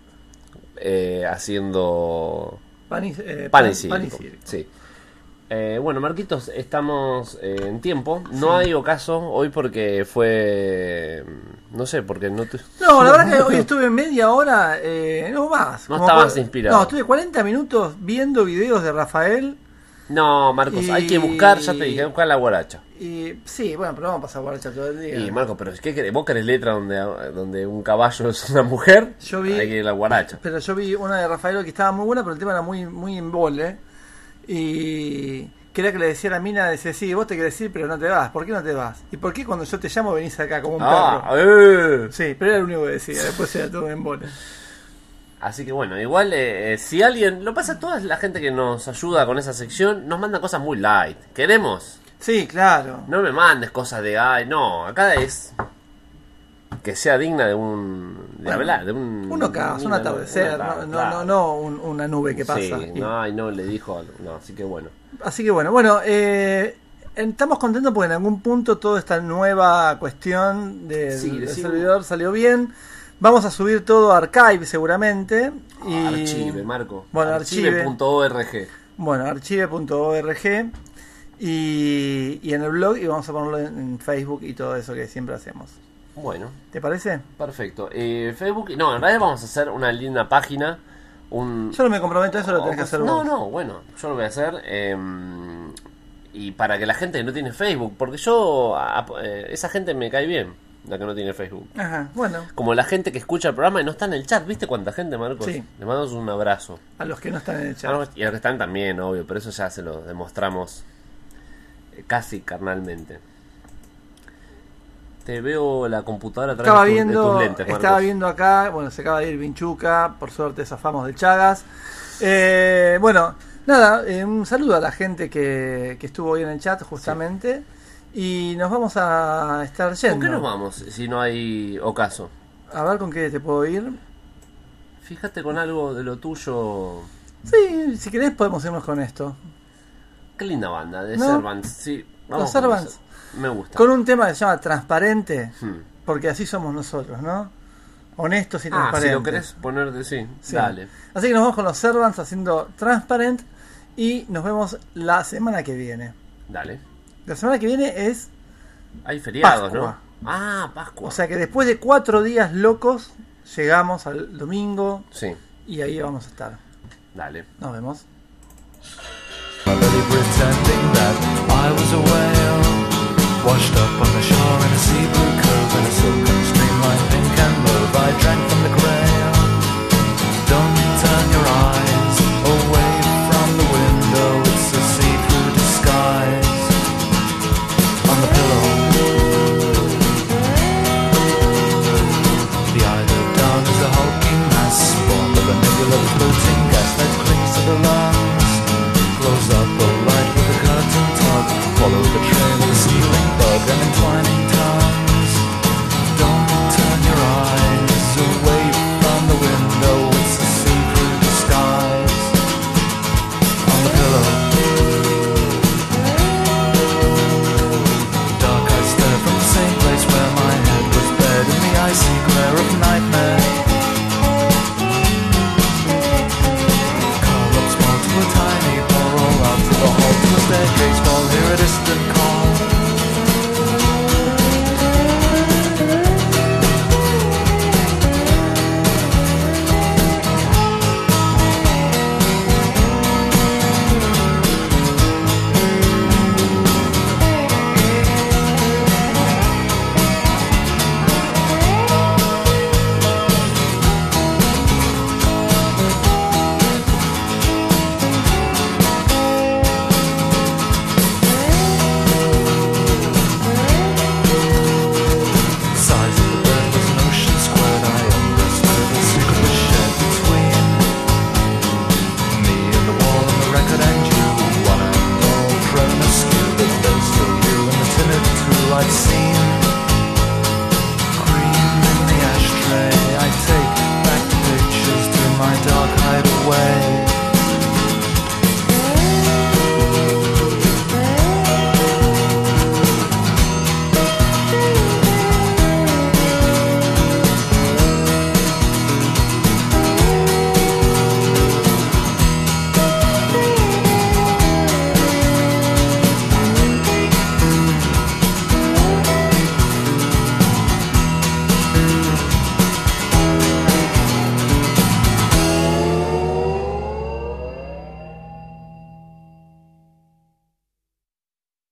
haciendo Pan y Circo. Sí. Bueno, Marquitos, estamos en tiempo. No hay ocaso hoy porque fue... No sé, porque no... No, la verdad que hoy estuve media hora, no más. No estabas inspirado. No, estuve 40 minutos viendo videos de Rafael. No, Marcos, hay que buscar, ya te dije, hay que buscar la guaracha. Y sí, bueno, pero vamos a pasar guaracha todo el día. Y Marcos, pero ¿qué querés? ¿Vos querés letra donde un caballo es una mujer? Yo vi, hay que ir a la guaracha. Pero yo vi una de Rafael que estaba muy buena, pero el tema era muy embole. Y quería que le decía a la mina, decía, sí, vos te querés ir, pero no te vas. ¿Por qué no te vas? ¿Y por qué cuando yo te llamo venís acá como un perro? Sí, pero era lo único que decía, después era todo embole. Así que bueno, igual si alguien, lo pasa, toda la gente que nos ayuda con esa sección nos manda cosas muy light. ¿Queremos? Sí, claro. No me mandes cosas de no, acá es que sea digna de hablar, de un ocaso, un atardecer, no una nube que pasa. Sí, no le dijo, no, así que bueno. Así que bueno, estamos contentos porque en algún punto toda esta nueva cuestión del servidor salió bien. Vamos a subir todo a Archive seguramente. Archive, Marco. Bueno, archive.org. Bueno, archive.org. Y en el blog, y vamos a ponerlo en Facebook y todo eso que siempre hacemos. Bueno. ¿Te parece? Perfecto. Facebook, en realidad vamos a hacer una linda página Yo no me comprometo a eso, lo tenés que hacer vos. No, bueno, yo lo voy a hacer. Y para que la gente que no tiene Facebook, porque esa gente me cae bien, la que no tiene Facebook. Ajá, bueno. Como la gente que escucha el programa y no está en el chat. ¿Viste cuánta gente, Marcos? Sí. Les mandamos un abrazo. A los que no están en el chat. Y a los que están también, obvio, pero eso ya se lo demostramos casi carnalmente. Te veo la computadora a través de tus lentes, Marcos. Estaba viendo acá, bueno, se acaba de ir Vinchuca, por suerte zafamos del Chagas. Bueno, nada, un saludo a la gente que estuvo hoy en el chat justamente. Sí. Y nos vamos a estar yendo. ¿Con qué nos vamos si no hay ocaso? A ver con qué te puedo ir. Fíjate con algo de lo tuyo. Sí, si querés podemos irnos con esto. Qué linda banda, de Servants. Sí, vamos. Los Servants. Me gusta. Con un tema que se llama Transparente, porque así somos nosotros, ¿no? Honestos y transparentes. Si lo querés poner de sí, dale. Así que nos vamos con los Servants haciendo Transparent y nos vemos la semana que viene. Dale. La semana que viene es hay feriados, Pascua. ¿no? Pascua. O sea que después de 4 días locos llegamos al domingo. Sí. Y ahí vamos a estar. Dale. Nos vemos. Washed up on the shore in a sea blue cove in a silken streamline pink and mauve. I drank from the grail. Don't turn your eyes away from the window. It's a see-through disguise. On the pillow, the eider down is a hulking mass, born of a nebula of floating gas that clings to the land.